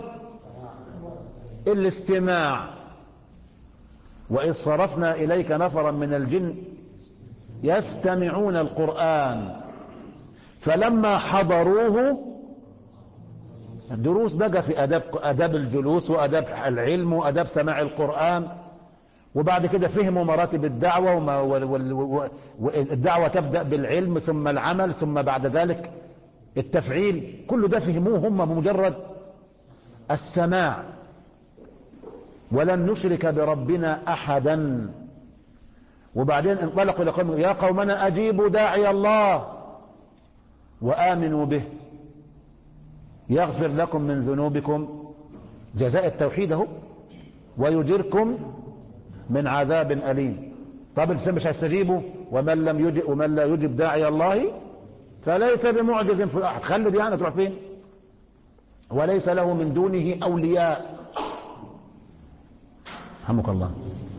الاستماع. وإذ صرفنا إليك نفرا من الجن يستمعون القرآن فلما حضروه دروس بقى في أداب, أداب الجلوس وأداب العلم وأداب سماع القرآن، وبعد كده فهموا مراتب الدعوة، والدعوة تبدأ بالعلم ثم العمل ثم بعد ذلك التفعيل. كل ده فهموه هم بمجرد السماع. ولن نشرك بربنا أحدا. وبعدين انطلقوا لقوم يا قومنا أجيبوا داعي الله وآمنوا به يغفر لكم من ذنوبكم، جزاء التوحيد اهو، ويجركم من عذاب أليم. طب الإنسان مش هيستجيبوا، ومن لم يجب ومن لا يجب داعي الله فليس بمعجز في الأرض. خلد يعني تروح فين؟ وليس له من دونه أولياء. رحمك الله.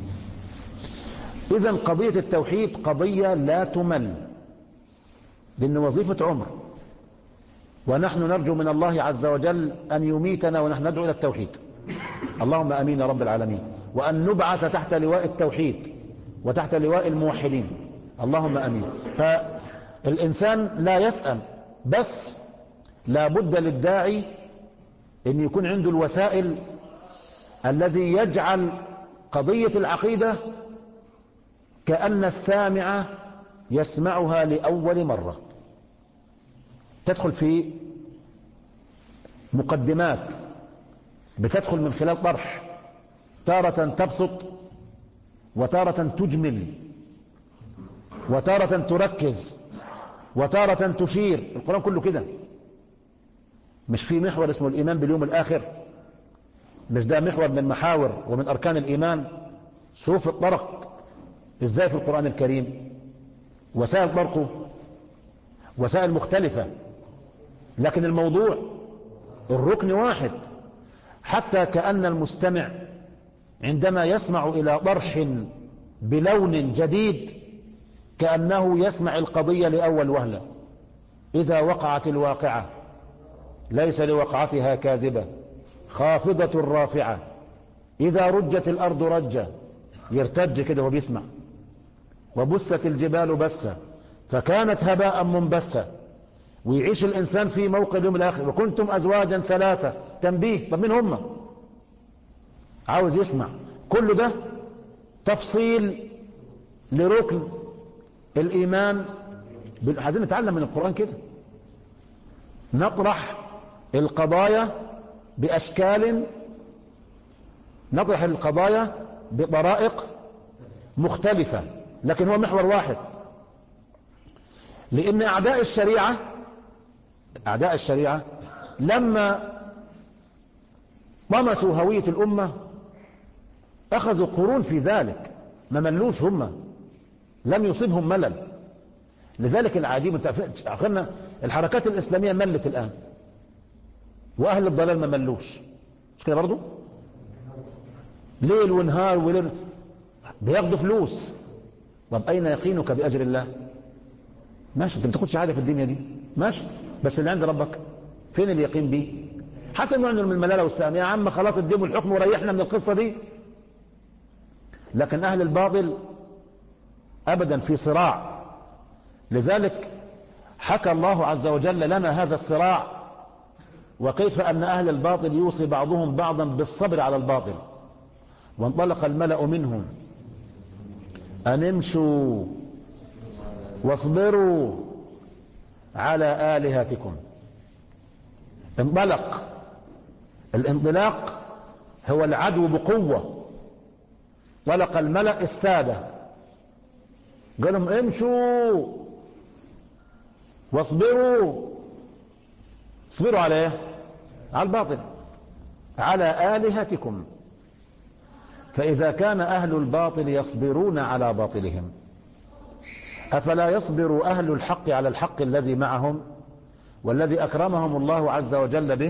إذن قضية التوحيد قضية لا تمل، لأن وظيفة عمر، ونحن نرجو من الله عز وجل أن يميتنا ونحن ندعو إلى التوحيد. اللهم أمين يا رب العالمين. وأن نبعث تحت لواء التوحيد وتحت لواء الموحدين. اللهم أمين. فالإنسان لا يسأل، بس لا بد للداعي أن يكون عنده الوسائل الذي يجعل قضية العقيدة كأن السامع يسمعها لأول مرة. تدخل في مقدمات بتدخل من خلال طرح، تارة تبسط وتارة تجمل وتارة تركز وتارة تشير. القرآن كله كده. مش في محور اسمه الإيمان باليوم الآخر؟ مش ده محور من محاور ومن أركان الإيمان؟ شوف الطرق ازاي في القرآن الكريم، وسائل طرقه وسائل مختلفة، لكن الموضوع الركن واحد. حتى كأن المستمع عندما يسمع إلى طرح بلون جديد كأنه يسمع القضية لأول وهلة. إذا وقعت الواقعة ليس لوقعتها كاذبة خافضة رافعة، إذا رجت الأرض رجة، يرتج كده وبيسمع. وبست الجبال بسة فكانت هباء منبثة. ويعيش الإنسان في موقع اليوم الآخر. وكنتم أزواجا ثلاثة، تنبيه. طب مين هم؟ عاوز يسمع. كل ده تفصيل لركن الإيمان. عايزين نتعلم من القرآن كده، نطرح القضايا بأشكال، نطرح القضايا بطرائق مختلفة، لكن هو محور واحد. لأن أعداء الشريعة أعداء الشريعة لما طمسوا هوية الأمة أخذوا قرون في ذلك، ما ملوش هم، لم يصيبهم ملل. لذلك العجيب، أخذنا الحركات الإسلامية ملت الآن، وأهل الضلال ما ملوش. مش كده برضو؟ ليل ونهار وليل بياخدوا فلوس. طب أين يقينك بأجر الله؟ ماشي، انت بتاخدش حاجة في الدنيا دي، ماشي، بس اللي عند ربك فين اليقين بيه؟ حسن نوع من الملالة والسلام. يا عم خلاص اديموا الحكم وريحنا من القصة دي. لكن أهل الباطل أبدا في صراع. لذلك حكى الله عز وجل لنا هذا الصراع، وكيف أن أهل الباطل يوصي بعضهم بعضا بالصبر على الباطل. وانطلق الملأ منهم أن امشوا واصبروا على آلهتكم. انطلق. الانطلاق هو العدو بقوة. طلق الملأ السادة قال لهم امشوا واصبروا. اصبروا على ايه؟ على الباطل، على آلهتكم. فإذا كان أهل الباطل يصبرون على باطلهم، أفلا يصبر أهل الحق على الحق الذي معهم والذي أكرمهم الله عز وجل به؟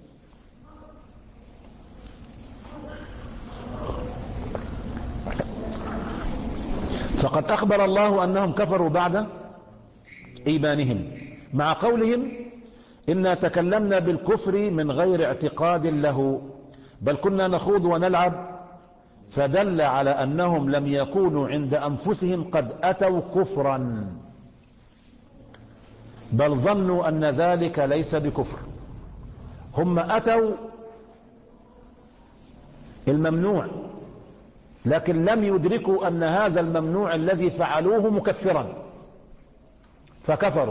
فقد أخبر الله أنهم كفروا بعد إيمانهم، مع قولهم إنا تكلمنا بالكفر من غير اعتقاد له بل كنا نخوض ونلعب، فدل على أنهم لم يكونوا عند أنفسهم قد أتوا كفرا، بل ظنوا أن ذلك ليس بكفر، هم أتوا الممنوع، لكن لم يدركوا أن هذا الممنوع الذي فعلوه مكفرا فكفروا.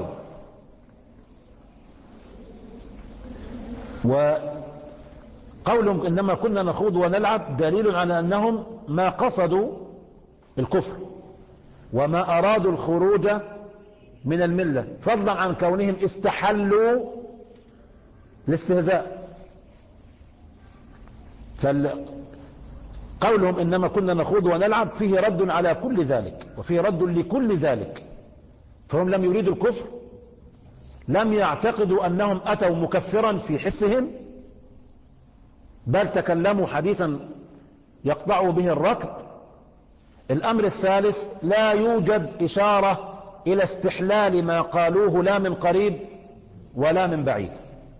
وقولهم إنما كنا نخوض ونلعب دليل على أنهم ما قصدوا الكفر وما أرادوا الخروج من الملة، فضلا عن كونهم استحلوا الاستهزاء. فقولهم إنما كنا نخوض ونلعب فيه رد على كل ذلك وفيه رد لكل ذلك، فهم لم يريدوا الكفر، لم يعتقدوا أنهم أتوا مكفرا في حسهم، بل تكلموا حديثا يقطعوا به الركب. الأمر الثالث، لا يوجد إشارة إلى استحلال ما قالوه لا من قريب ولا من بعيد.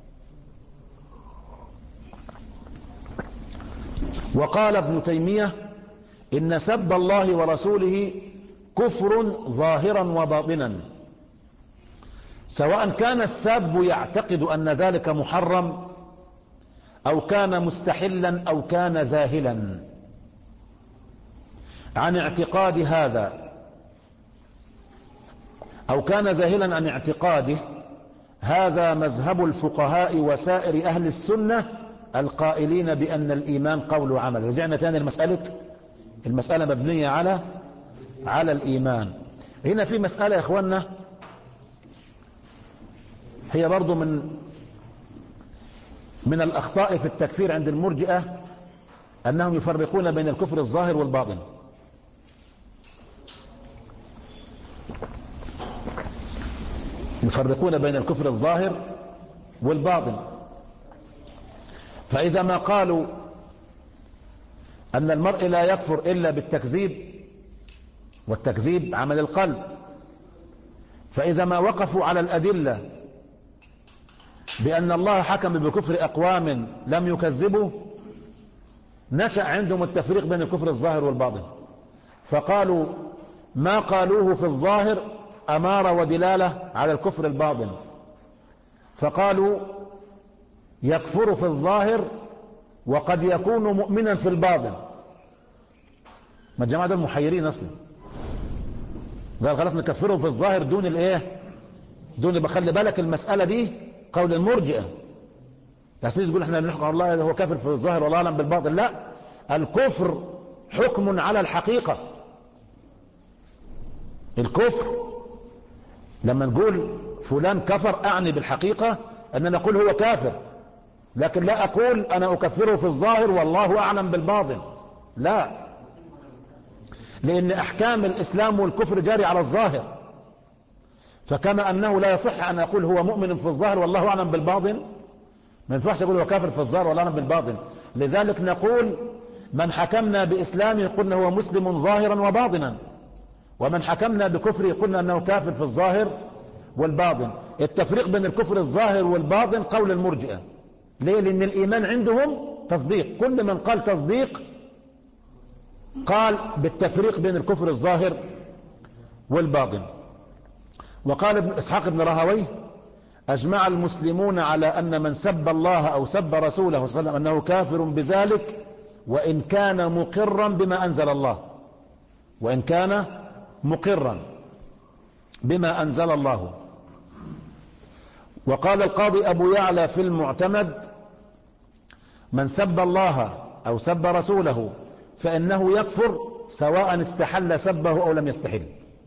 وقال ابن تيمية إن سب الله ورسوله كفر ظاهرا وباطنا، سواء كان الساب يعتقد أن ذلك محرم أو كان مستحلا أو كان ذاهلا عن اعتقاد هذا أو كان ذاهلا عن اعتقاده. هذا مذهب الفقهاء وسائر أهل السنة القائلين بأن الإيمان قول وعمل. رجعنا تاني المسألة المسألة مبنية على على الإيمان. هنا في مسألة يا إخواننا هي برضو من من الأخطاء في التكفير عند المرجئة، أنهم يفرقون بين الكفر الظاهر والباطن. يفرقون بين الكفر الظاهر والباطن. فإذا ما قالوا أن المرء لا يكفر إلا بالتكذيب، والتكذيب عمل القلب، فإذا ما وقفوا على الأدلة بأن الله حكم بكفر أقوام لم يكذبوا، نشأ عندهم التفريق بين الكفر الظاهر والباطن، فقالوا ما قالوه في الظاهر أمارة ودلالة على الكفر الباطن، فقالوا يكفر في الظاهر وقد يكون مؤمنا في الباطن. ما الجماعة دول محيرين أصلا، قال خلاص نكفره في الظاهر دون الايه دون بخلي بالك المسألة دي قول المرجئة. لا تيجي تقول احنا بنحكم على الله هو كافر في الظاهر والله اعلم بالباطن، لا، الكفر حكم على الحقيقة. الكفر لما نقول فلان كفر اعني بالحقيقة اننا نقول هو كافر، لكن لا اقول انا اكفره في الظاهر والله اعلم بالباطن، لا، لان احكام الاسلام والكفر جاري على الظاهر. فكما انه لا يصح ان اقول هو مؤمن في الظاهر والله اعلم بالباطن، ما ينفعش اقول هو كافر في الظاهر والله اعلم بالباطن. لذلك نقول من حكمنا باسلامه قلنا هو مسلم ظاهرا وباطنا، ومن حكمنا بكفره قلنا انه كافر في الظاهر والباطن. التفريق بين الكفر الظاهر والباطن قول المرجئة. ليه؟ لان الايمان عندهم تصديق، كل من قال تصديق قال بالتفريق بين الكفر الظاهر والباطن. وقال ابن إسحاق بن راهويه أجمع المسلمون على أن من سب الله أو سب رسوله صلى الله عليه وسلم أنه كافر بذلك وإن كان مقرا بما أنزل الله، وإن كان مقرا بما أنزل الله. وقال القاضي أبو يعلى في المعتمد من سب الله أو سب رسوله فإنه يكفر سواء استحل سبه أو لم يستحل.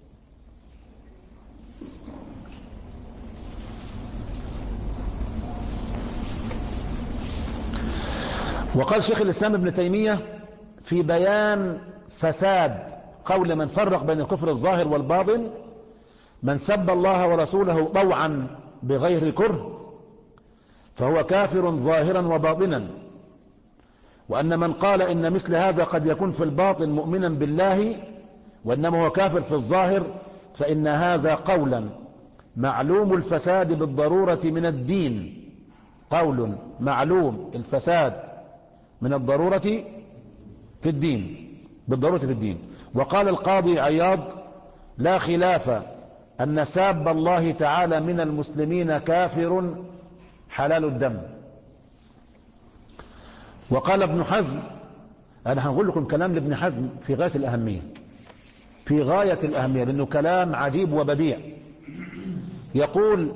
وقال شيخ الإسلام ابن تيمية في بيان فساد قول من فرق بين الكفر الظاهر والباطن: من سب الله ورسوله طوعا بغير كره فهو كافر ظاهرا وباطنا، وأن من قال إن مثل هذا قد يكون في الباطن مؤمنا بالله وإنما هو كافر في الظاهر فإن هذا قولا معلوم الفساد بالضرورة من الدين، قول معلوم الفساد من الضرورة في الدين بالضرورة في الدين. وقال القاضي عياض: لا خلاف أن ساب الله تعالى من المسلمين كافر حلال الدم. وقال ابن حزم، أنا هنقول لكم كلام لابن حزم في غاية الأهمية، في غاية الأهمية، لأنه كلام عجيب وبديع. يقول: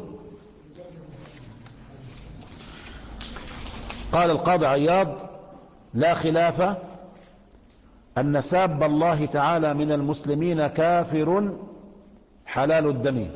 قال القاضي عياض: لا خلاف أن ساب الله تعالى من المسلمين كافر حلال الدم.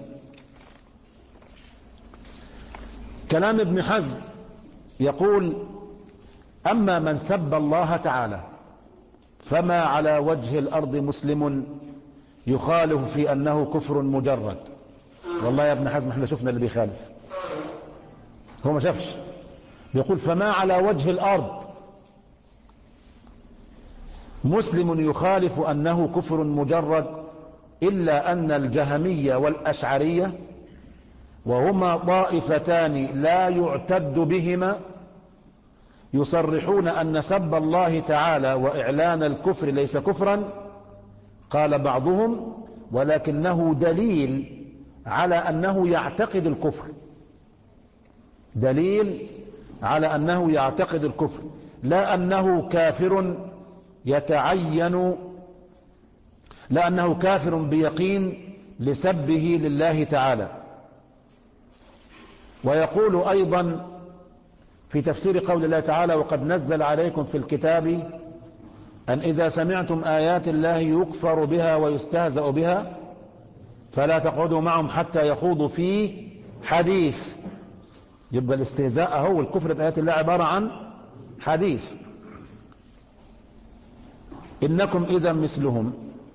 كلام ابن حزم يقول: أما من سب الله تعالى فما على وجه الأرض مسلم يخالف في أنه كفر مجرد. والله يا ابن حزم احنا شفنا اللي بيخالف، هو ما شافش. يقول: فما على وجه الأرض مسلم يخالف أنه كفر مجرد إلا أن الجهمية والأشعرية، وهما طائفتان لا يعتد بهما، يصرحون أن سب الله تعالى وإعلان الكفر ليس كفرا. قال بعضهم: ولكنه دليل على أنه يعتقد الكفر، دليل على أنه يعتقد الكفر، لا أنه كافر يتعين، لا أنه كافر بيقين لسبه لله تعالى. ويقول أيضا في تفسير قول الله تعالى: وقد نزل عليكم في الكتاب أن إذا سمعتم آيات الله يكفر بها ويستهزأ بها فلا تقعدوا معهم حتى يخوضوا في حديث. يبقى الاستهزاء هو الكفر بآيات الله عبارة عن حديث. إنكم إذا مثلهم.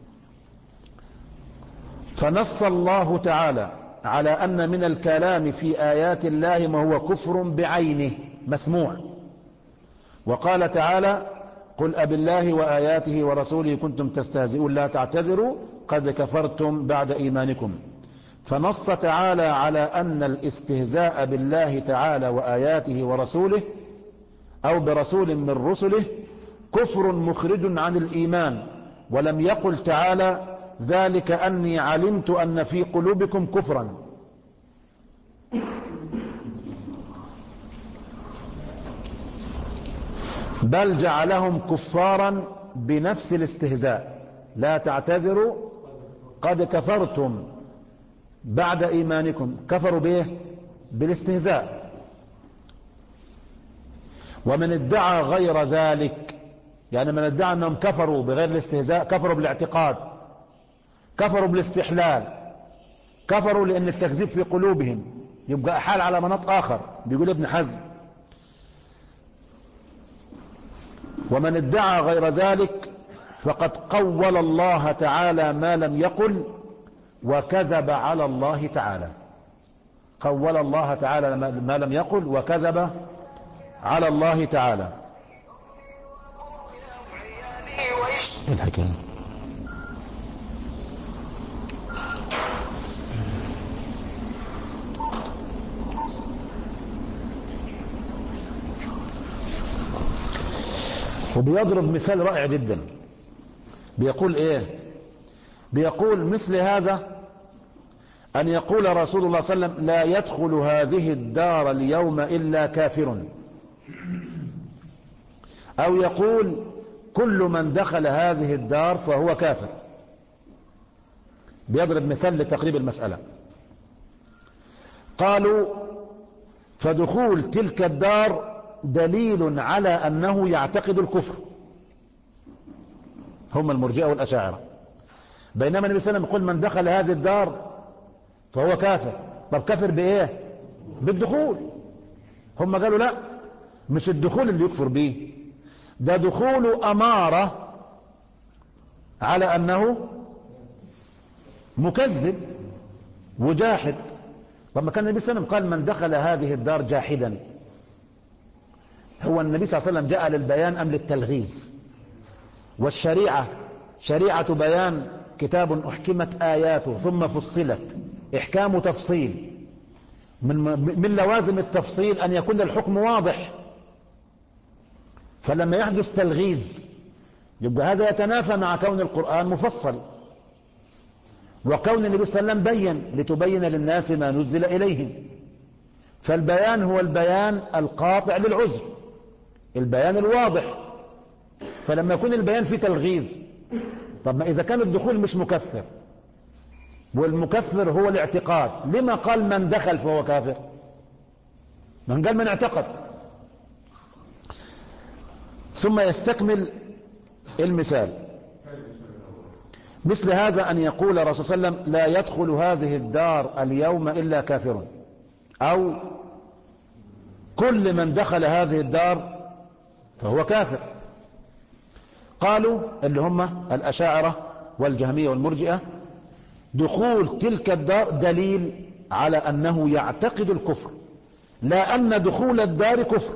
فنص الله تعالى على أن من الكلام في آيات الله ما هو كفر بعينه مسموع. وقال تعالى: قل أب الله وآياته ورسوله كنتم تستهزئون لا تعتذروا قد كفرتم بعد إيمانكم. فنص تعالى على أن الاستهزاء بالله تعالى وآياته ورسوله أو برسول من رسله كفر مخرج عن الإيمان. ولم يقل تعالى: ذلك أني علمت أن في قلوبكم كفرا. بل جعلهم كفارا بنفس الاستهزاء. لا تعتذروا قد كفرتم بعد إيمانكم. كفروا به بالاستهزاء. ومن ادعى غير ذلك، يعني من ادعى أنهم كفروا بغير الاستهزاء، كفروا بالاعتقاد، كفروا بالاستحلال، كفروا لأن التكذيب في قلوبهم، يبقى حال على مناط آخر. بيقول ابن حزم: ومن ادعى غير ذلك فقد قول الله تعالى ما لم يقل وكذب على الله تعالى. قول الله تعالى ما لم يقل وكذب على الله تعالى. الحكاية وبيضرب مثال رائع جدا. بيقول ايه؟ بيقول: مثل هذا أن يقول رسول الله صلى الله عليه وسلم: لا يدخل هذه الدار اليوم إلا كافر، أو يقول: كل من دخل هذه الدار فهو كافر. بيضرب مثال لتقريب المسألة. قالوا: فدخول تلك الدار دليل على أنه يعتقد الكفر. هم المرجئة والأشاعرة. بينما النبي صلى الله عليه وسلم يقول: من دخل هذه الدار فهو كافر. طب كافر بإيه؟ بالدخول. هم قالوا: لا، مش الدخول اللي يكفر به، ده دخول أمارة على أنه مكذب وجاحد. لما كان النبي صلى الله عليه وسلم قال: من دخل هذه الدار جاحدا، هو النبي صلى الله عليه وسلم جاء للبيان أم للتلغيز؟ والشريعة شريعة بيان، كتاب أحكمت آياته ثم فصلت. إحكام تفصيل، من, من لوازم التفصيل أن يكون الحكم واضح. فلما يحدث تلغيز يبقى هذا يتنافى مع كون القرآن مفصل، وكون النبي صلى الله عليه وسلم بين لتبين للناس ما نزل إليهم. فالبيان هو البيان القاطع للعذر. البيان الواضح. فلما يكون البيان فيه تلغيز، طب ما إذا كان الدخول مش مكفر والمكفر هو الاعتقاد، لما قال من دخل فهو كافر؟ من قال من اعتقد. ثم يستكمل المثال: مثل هذا أن يقول الرسول صلى الله عليه وسلم: لا يدخل هذه الدار اليوم إلا كافر، أو كل من دخل هذه الدار فهو كافر. قالوا اللي هم الأشاعرة والجهمية والمرجئة: دخول تلك الدار دليل على أنه يعتقد الكفر، لا أن دخول الدار كفر.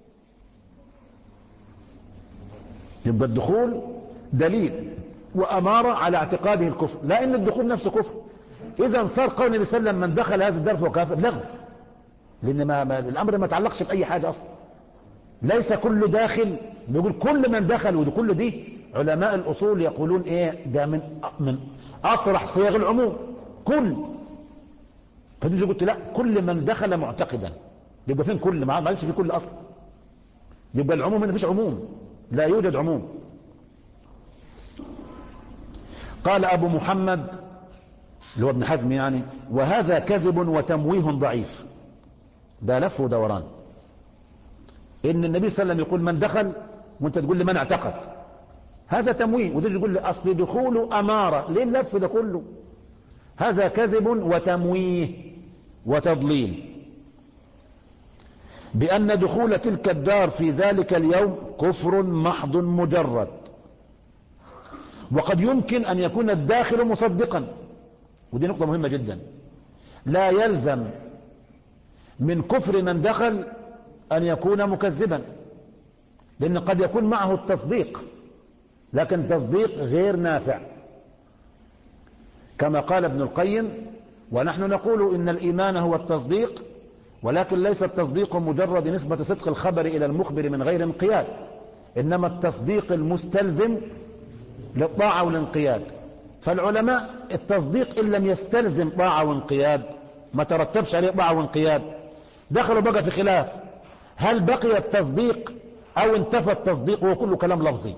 يبقى الدخول دليل وأمارة على اعتقاده الكفر، لا أن الدخول نفسه كفر. إذا صار قول النبي صلى الله عليه وسلم: من دخل هذا الدار فهو كافر، لغو، لأن ما ما الأمر ما تعلقش بأي حاجة أصلا. ليس كل داخل، بيقول كل من دخل، ودخول دي علماء الأصول يقولون إيه ده من من أصرح صيغ العموم، كل. فدي قلت لا، كل من دخل معتقدا. يبقى فين كل؟ ما عادش في كل أصلا. يبقى العموم هنا مفيش عموم، لا يوجد عموم. قال أبو محمد اللي هو ابن حزم يعني: وهذا كذب وتمويه ضعيف. ده لف ودوران، إن النبي صلى الله عليه وسلم يقول من دخل وانت تقول لي من اعتقد، هذا تمويه. وتجي تقول لي أصل دخوله أمارة، ليه اللف ده كله؟ هذا كذب وتمويه وتضليل، بأن دخول تلك الدار في ذلك اليوم كفر محض مجرد. وقد يمكن أن يكون الداخل مصدقا، ودي نقطة مهمة جدا. لا يلزم من كفر من دخل أن يكون مكذبا، لأن قد يكون معه التصديق لكن تصديق غير نافع، كما قال ابن القيم: ونحن نقول إن الإيمان هو التصديق، ولكن ليس التصديق مجرد نسبة صدق الخبر إلى المخبر من غير انقياد، إنما التصديق المستلزم للطاعة والانقياد. فالعلماء التصديق إن لم يستلزم طاعة وانقياد، ما ترتبش عليه طاعة وانقياد، دخلوا بقى في خلاف: هل بقي التصديق أو انتفى التصديق؟ هو كله كلام لفظي.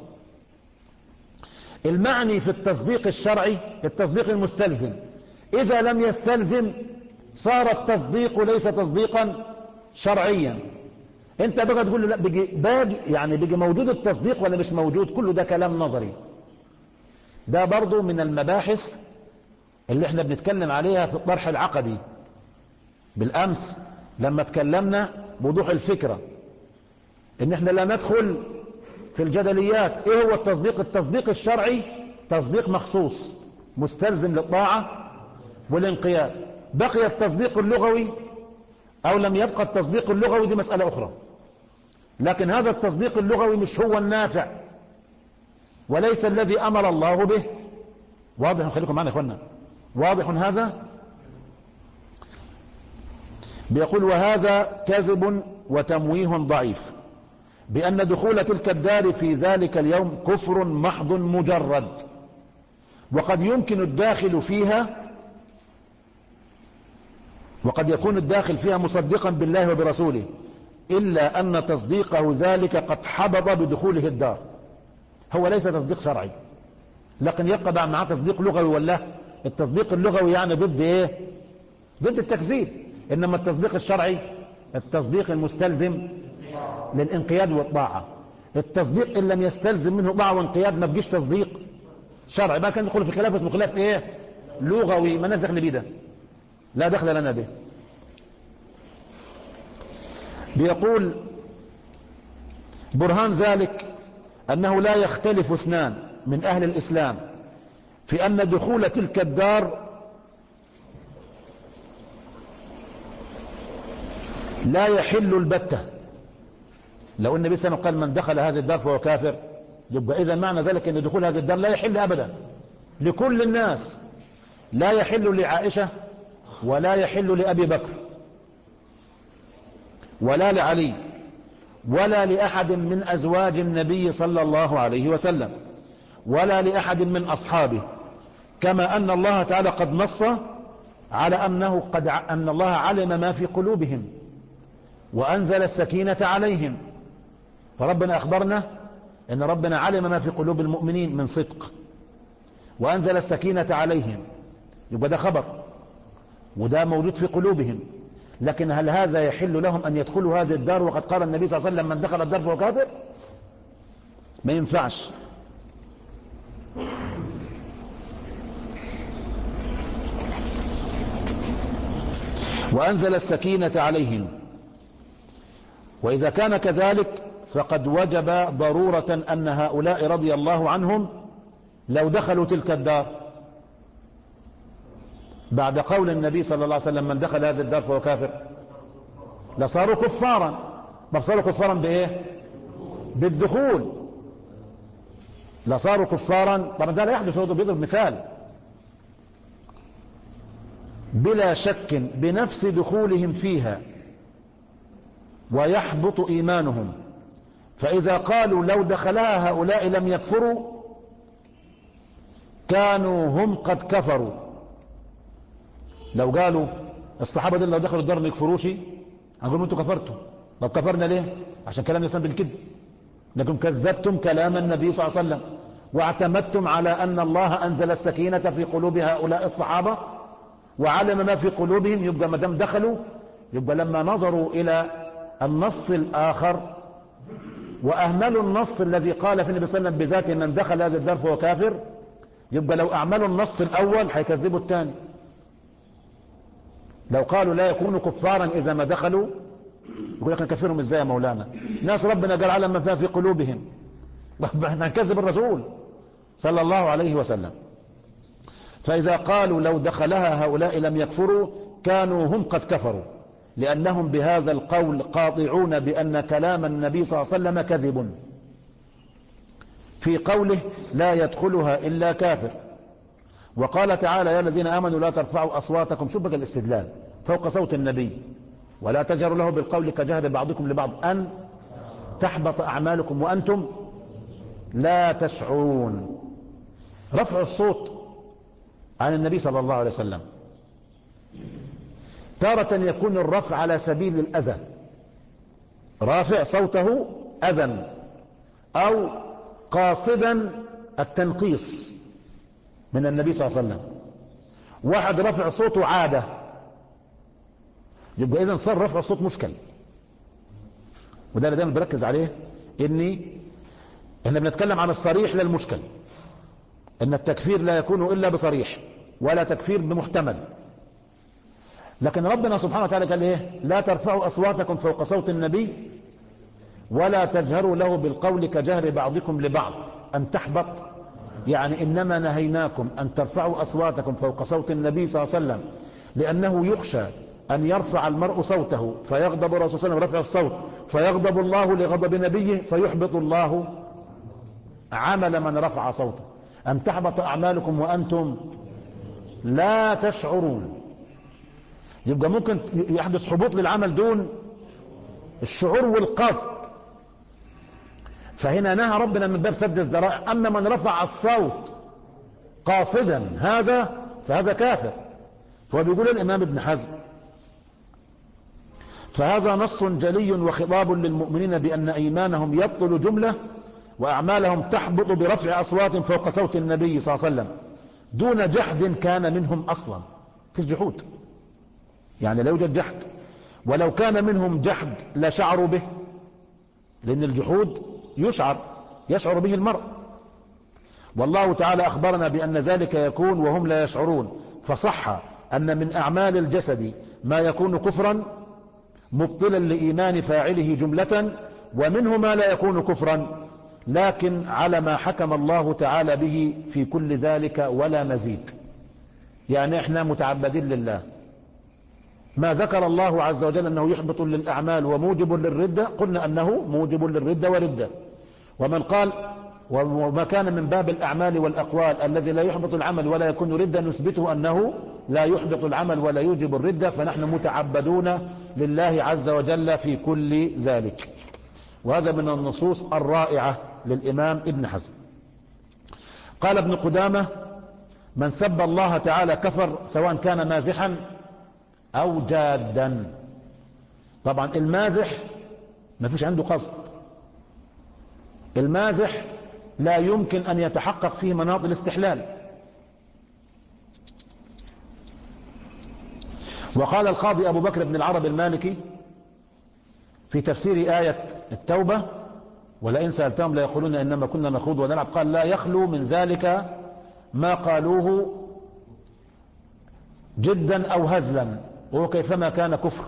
المعني في التصديق الشرعي التصديق المستلزم، إذا لم يستلزم صار التصديق ليس تصديقا شرعيا. انت بقى تقول له لا، بيجي باقي يعني بيجي موجود التصديق ولا مش موجود؟ كله ده كلام نظري. ده برضو من المباحث اللي احنا بنتكلم عليها في الطرح العقدي. بالأمس لما تكلمنا بوضوح الفكرة ان احنا لا ندخل في الجدليات. ايه هو التصديق؟ التصديق الشرعي تصديق مخصوص مستلزم للطاعة والانقياد. بقي التصديق اللغوي او لم يبقى التصديق اللغوي دي مسألة اخرى، لكن هذا التصديق اللغوي مش هو النافع وليس الذي امر الله به. واضح؟ خليكم معنا يا اخوانا، واضح هذا؟ بيقول: وهذا كذب وتمويه ضعيف، بأن دخول تلك الدار في ذلك اليوم كفر محض مجرد، وقد يمكن الداخل فيها وقد يكون الداخل فيها مصدقا بالله وبرسوله، إلا أن تصديقه ذلك قد حبط بدخوله الدار. هو ليس تصديق شرعي، لكن يبقى معه تصديق لغوي. ولا التصديق اللغوي يعني ضد ايه؟ ضد التكذيب. إنما التصديق الشرعي التصديق المستلزم للانقياد والطاعة. التصديق إن لم يستلزم منه طاعة وانقياد ما بيجيش تصديق شرعي. ما كان يدخل في خلاف اسمه خلاف ايه؟ لغوي، ما ناس دخل بيه ده، لا دخل لنا به. بيقول: برهان ذلك أنه لا يختلف اثنان من أهل الإسلام في أن دخول تلك الدار لا يحل البتة. لو النبي صلى الله عليه وسلم قال من دخل هذه الدار فهو كافر، يبقى إذا معنى ذلك أن دخول هذه الدار لا يحل أبدا لكل الناس. لا يحل لعائشة، ولا يحل لأبي بكر، ولا لعلي، ولا لأحد من أزواج النبي صلى الله عليه وسلم، ولا لأحد من أصحابه. كما أن الله تعالى قد نص على أنه قد أن الله علم ما في قلوبهم وأنزل السكينة عليهم فربنا أخبرنا أن ربنا علم ما في قلوب المؤمنين من صدق وأنزل السكينة عليهم، يبقى ده خبر وده موجود في قلوبهم. لكن هل هذا يحل لهم أن يدخلوا هذه الدار وقد قال النبي صلى الله عليه وسلم من دخل الدار فهو كافر؟ ما ينفعش. وأنزل السكينة عليهم. وإذا كان كذلك فقد وجب ضرورة أن هؤلاء رضي الله عنهم لو دخلوا تلك الدار بعد قول النبي صلى الله عليه وسلم من دخل هذه الدار فهو كافر لصاروا كفارا. طب صاروا كفارا بإيه؟ بالدخول. لصاروا كفارا. طبعا ده لا يحدث، هو بيضرب مثال. بلا شك بنفس دخولهم فيها ويحبط إيمانهم. فإذا قالوا لو دخلها هؤلاء لم يكفروا كانوا هم قد كفروا. لو قالوا الصحابة دول لو دخلوا الدار ما يكفروش، هنقول انتوا كفرتوا. طب كفرنا ليه؟ عشان كلام الإنسان بالكذب. لكن كذبتم كلام النبي صلى الله عليه وسلم واعتمدتم على أن الله أنزل السكينة في قلوب هؤلاء الصحابة وعلم ما في قلوبهم. يبقى ما دام دخلوا، يبقى لما نظروا إلى النص الآخر وأهملوا النص الذي قال في النبي صلى الله عليه وسلم بذاته من دخل هذا الدار فهو كافر، يبقى لو أعملوا النص الأول هيكذبوا الثاني. لو قالوا لا يكونوا كفارا إذا ما دخلوا، يقول لك نكفرهم ازاي يا مولانا؟ ناس ربنا قال علم ما في قلوبهم. احنا نكذب الرسول صلى الله عليه وسلم. فإذا قالوا لو دخلها هؤلاء لم يكفروا كانوا هم قد كفروا، لأنهم بهذا القول قاطعون بأن كلام النبي صلى الله عليه وسلم كذب في قوله لا يدخلها إلا كافر. وقال تعالى يا الذين آمنوا لا ترفعوا أصواتكم، شوف بقى الاستدلال، فوق صوت النبي ولا تجهروا له بالقول كجهر بعضكم لبعض أن تحبط أعمالكم وأنتم لا تشعرون. رفع الصوت عن النبي صلى الله عليه وسلم تارة يكون الرفع على سبيل الأذى، رافع صوته أذى، أو قاصدا التنقيص من النبي صلى الله عليه وسلم. واحد رفع صوته عادة، يبقى إذن صار رفع الصوت مشكل. وده اللي دايما بركز عليه، إني احنا بنتكلم عن الصريح للمشكل، إن التكفير لا يكون إلا بصريح ولا تكفير بمحتمل. لكن ربنا سبحانه وتعالى قال إيه؟ لا ترفعوا أصواتكم فوق صوت النبي ولا تجهروا له بالقول كجهر بعضكم لبعض أن تحبط. يعني إنما نهيناكم أن ترفعوا أصواتكم فوق صوت النبي صلى الله عليه وسلم لأنه يخشى أن يرفع المرء صوته فيغضب الرسول صلى الله عليه وسلم رفع الصوت فيغضب الله لغضب نبيه فيحبط الله عمل من رفع صوته. أن تحبط أعمالكم وأنتم لا تشعرون. يبقى ممكن يحدث حبوط للعمل دون الشعور والقصد. فهنا نهى ربنا من باب سد الذرائع. أما من رفع الصوت قاصدا هذا فهذا كافر. فهو بيقول الإمام ابن حزم فهذا نص جلي وخطاب للمؤمنين بأن إيمانهم يبطل جملة وأعمالهم تحبط برفع أصوات فوق صوت النبي صلى الله عليه وسلم دون جحد كان منهم أصلا. في الجحود يعني لا يوجد جحد، ولو كان منهم جحد لشعروا به، لأن الجحود يشعر يشعر به المرء. والله تعالى أخبرنا بأن ذلك يكون وهم لا يشعرون. فصح أن من أعمال الجسد ما يكون كفرا مبطلا لإيمان فاعله جملة، ومنه ما لا يكون كفرا لكن على ما حكم الله تعالى به في كل ذلك ولا مزيد. يعني احنا متعبدين لله، ما ذكر الله عز وجل أنه يحبط للأعمال وموجب للردة قلنا أنه موجب للردة وردة. ومن قال وما كان من باب الأعمال والأقوال الذي لا يحبط العمل ولا يكون ردة نثبته أنه لا يحبط العمل ولا يوجب الردة. فنحن متعبدون لله عز وجل في كل ذلك. وهذا من النصوص الرائعة للإمام ابن حزم. قال ابن قدامة من سب الله تعالى كفر سواء كان مازحا أو جادا. طبعا المازح ما فيش عنده قصد، المازح لا يمكن أن يتحقق فيه مناط الاستحلال. وقال القاضي أبو بكر بن العربي المالكي في تفسير آية التوبة: ولئن سألتهم لا يقولون إنما كنا نخوض ونلعب، قال: لا يخلو من ذلك ما قالوه جدا أو هزلا، وكيفما كان كفر،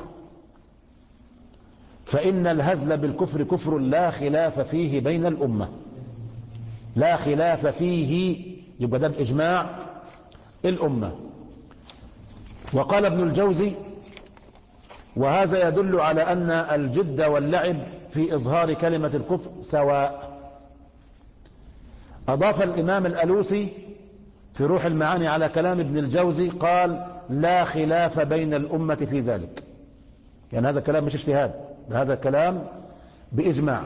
فإن الهزل بالكفر كفر لا خلاف فيه بين الأمة. لا خلاف فيه، يبقى ده بإجماع الأمة. وقال ابن الجوزي: وهذا يدل على أن الجد واللعب في إظهار كلمة الكفر سواء. أضاف الإمام الألوسي في روح المعاني على كلام ابن الجوزي، قال: لا خلاف بين الأمة في ذلك. يعني هذا الكلام مش اجتهاد، هذا الكلام بإجماع.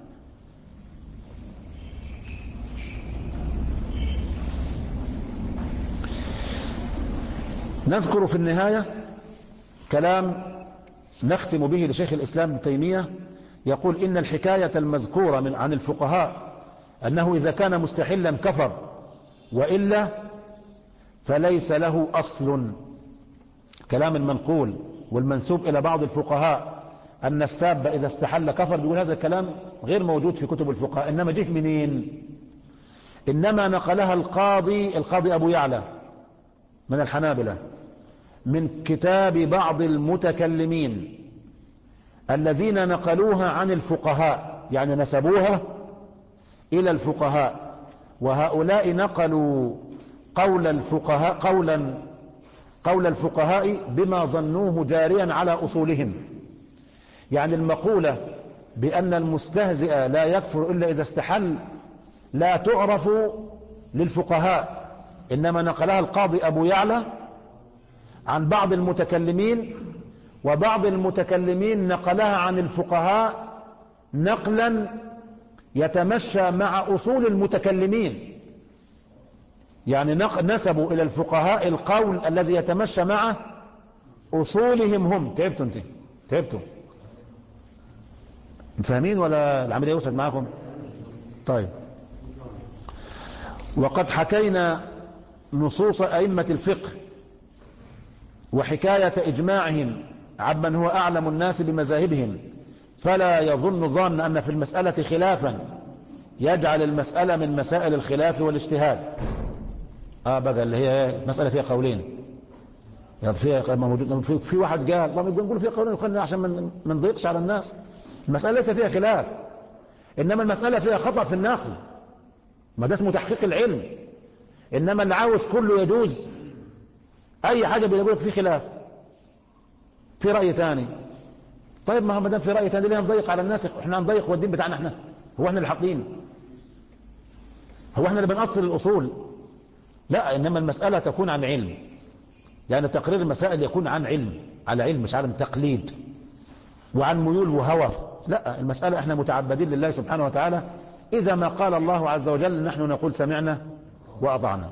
نذكر في النهاية كلام نختم به لشيخ الإسلام ابن تيمية، يقول: إن الحكاية المذكورة من عن الفقهاء أنه إذا كان مستحلا كفر، وإلا فليس له أصل. كلام المنقول والمنسوب إلى بعض الفقهاء أن الساب إذا استحل كفر، بيقول هذا الكلام غير موجود في كتب الفقهاء. إنما جه منين؟ إنما نقلها القاضي القاضي أبو يعلى من الحنابلة من كتاب بعض المتكلمين الذين نقلوها عن الفقهاء، يعني نسبوها إلى الفقهاء، وهؤلاء نقلوا قول الفقهاء قولا قول الفقهاء بما ظنوه جاريا على أصولهم. يعني المقولة بأن المستهزئ لا يكفر إلا إذا استحل لا تعرف للفقهاء، إنما نقلها القاضي أبو يعلى عن بعض المتكلمين، وبعض المتكلمين نقلها عن الفقهاء نقلا يتمشى مع أصول المتكلمين. يعني نسبوا إلى الفقهاء القول الذي يتمشى مع أصولهم هم. تعبتوا انت تعبتوا فاهمين ولا العملية وصلت معكم؟ طيب. وقد حكينا نصوص أئمة الفقه وحكاية إجماعهم عمن هو أعلم الناس بمذاهبهم، فلا يظن ظن أن في المسألة خلافا يجعل المسألة من مسائل الخلاف والاجتهاد. آه بقى اللي هي مسألة فيها قولين، يعني فيها موجود في, في واحد قال الله يقول فيها قولين وخلنا عشان من ما نضيقش على الناس. المسألة ليس فيها خلاف، إنما المسألة فيها خطأ في النقل، ما ده اسمه تحقيق العلم. إنما اللي عاوز كله يجوز أي حاجة بيقول لك في خلاف، في رأي تاني. طيب ما هو ما دام في رأي تاني ليه نضيق على الناس؟ احنا نضيق والدين بتاعنا احنا هو احنا اللي حاطين؟ هو احنا اللي بنأصل الأصول؟ لا، إنما المسألة تكون عن علم، يعني تقرير المسائل يكون عن علم، على علم مش على تقليد وعن ميول وهوى. لا، المسألة احنا متعبدين لله سبحانه وتعالى، إذا ما قال الله عز وجل نحن نقول سمعنا وأطعنا.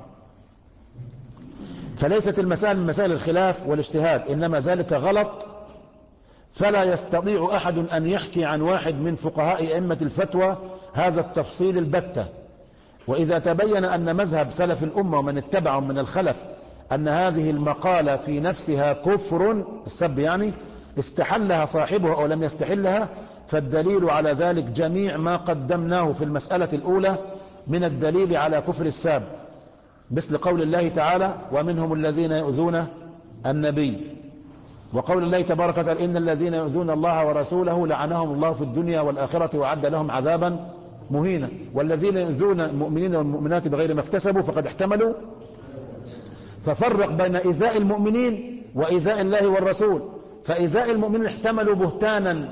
فليست المسائل من مسائل الخلاف والاجتهاد، إنما ذلك غلط. فلا يستطيع أحد أن يحكي عن واحد من فقهاء أئمة الفتوى هذا التفصيل البتة. وإذا تبين أن مذهب سلف الأمة ومن اتبعهم من الخلف أن هذه المقالة في نفسها كفر، السب يعني، استحلها صاحبه أو لم يستحلها، فالدليل على ذلك جميع ما قدمناه في المسألة الأولى من الدليل على كفر الساب، مثل قول الله تعالى: ومنهم الذين يؤذون النبي، وقول الله تبارك وتعالى: إن الذين يؤذون الله ورسوله لعنهم الله في الدنيا والآخرة وأعد لهم عذابا مهينا، والذين يؤذون المؤمنين والمؤمنات بغير ما اكتسبوا فقد احتملوا. ففرق بين إيذاء المؤمنين وإيذاء الله والرسول. فإيذاء المؤمنين احتملوا بهتانا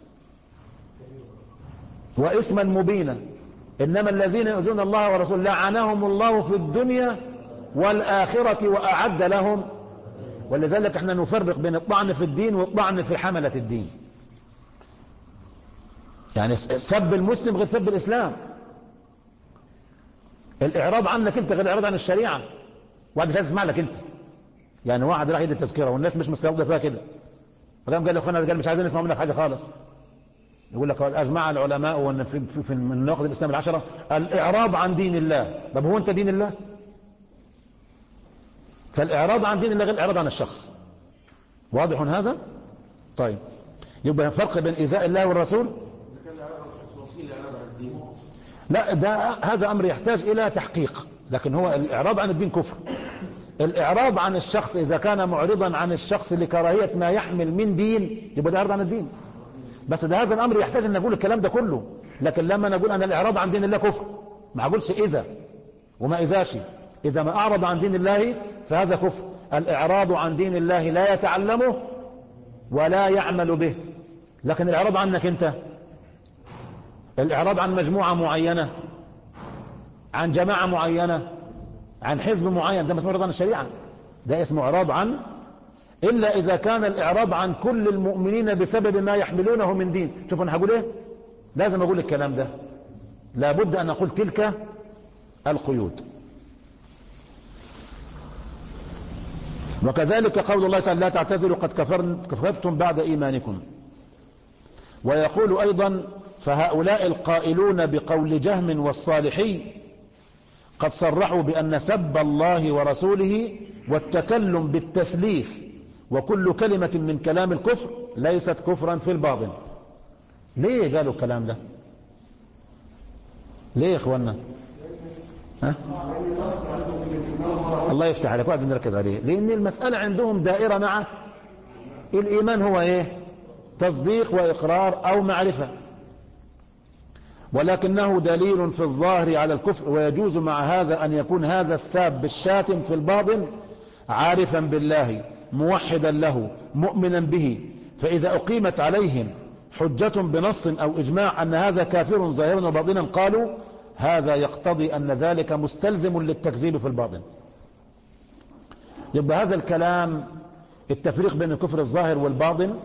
وإثما مبينا، إنما الذين يؤذون الله ورسوله لعنهم الله في الدنيا والآخرة وأعد لهم. ولذلك احنا نفرق بين الطعن في الدين والطعن في حملة الدين. يعني سب المسلم غير سب الإسلام، الإعراض عنك أنت غير الإعراض عن الشريعة. واحد مش عايز يسمع لك أنت، يعني واحد راح يدي التذكرة والناس مش مستوضى فيها كده، فقام قال له أخوانا قال مش عايزين نسمع منك حاجة خالص، يقول لك أجمع العلماء وأن في, في, في من نواقض الإسلام العشرة الإعراض عن دين الله. طب هو أنت دين الله؟ فالإعراض عن دين الله غير الإعراض عن الشخص. واضح هذا؟ طيب يبقى فرق بين إيذاء الله والرسول. لا ده هذا أمر يحتاج إلى تحقيق، لكن هو الإعراض عن الدين كفر. الإعراض عن الشخص إذا كان معرضا عن الشخص لكراهية ما يحمل من دين يبقى ده إعراض عن الدين. بس ده هذا الأمر يحتاج أن نقول الكلام ده كله. لكن لما نقول أن الإعراض عن دين الله كفر ما أقولش إذا وما إذاش. إذا ما أعرض عن دين الله فهذا كفر. الإعراض عن دين الله لا يتعلمه ولا يعمل به. لكن الإعراض عنك أنت، الإعراض عن مجموعة معينة، عن جماعة معينة، عن حزب معين، ده مسموع عن الشريعة، ده اسمه إعراض عن. إلا إذا كان الإعراض عن كل المؤمنين بسبب ما يحملونه من دين. شوف أنا هقول إيه، لازم أقول الكلام ده، لابد أن أقول تلك القيود. وكذلك قول الله تعالى لا تعتذروا قد كفرتم بعد إيمانكم. ويقول أيضا فهؤلاء القائلون بقول جهم والصالحي قد صرحوا بأن سب الله ورسوله والتكلم بالتثليث وكل كلمة من كلام الكفر ليست كفرا في الباطن. ليه قالوا الكلام ده؟ ليه يا اخوانا؟ ها؟ الله يفتح عليك، وعايزين نركز عليه. لأن المسألة عندهم دائرة مع الإيمان، هو إيه؟ تصديق وإقرار أو معرفة، ولكنه دليل في الظاهر على الكفر. ويجوز مع هذا أن يكون هذا الساب بالشاتم في الباطن عارفا بالله موحدا له مؤمنا به، فإذا أقيمت عليهم حجة بنص أو إجماع أن هذا كافر ظاهرا وباطنا قالوا هذا يقتضي أن ذلك مستلزم للتكذيب في الباطن. يبقى هذا الكلام التفريق بين الكفر الظاهر والباطن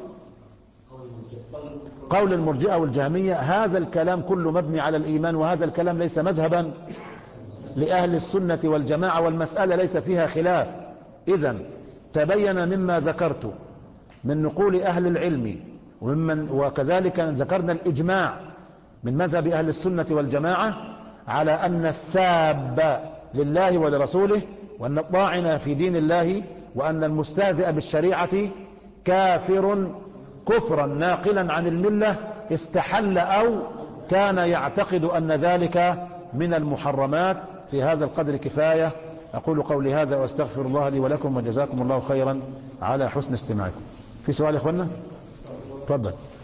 قول المرجئة والجهمية، هذا الكلام كله مبني على الإيمان، وهذا الكلام ليس مذهبا لأهل السنة والجماعة، والمسألة ليس فيها خلاف. إذن تبين مما ذكرت من نقول أهل العلم، وممن وكذلك ذكرنا الإجماع من مذهب أهل السنة والجماعة على أن الساب لله ولرسوله وأن الطاعن في دين الله وأن المستهزئ بالشريعة كافر كفرا ناقلا عن الملة استحل أو كان يعتقد أن ذلك من المحرمات. في هذا القدر كفاية. أقول قولي هذا وأستغفر الله لي ولكم، وجزاكم الله خيرا على حسن استماعكم. في سؤال يا إخوانا؟ تفضل.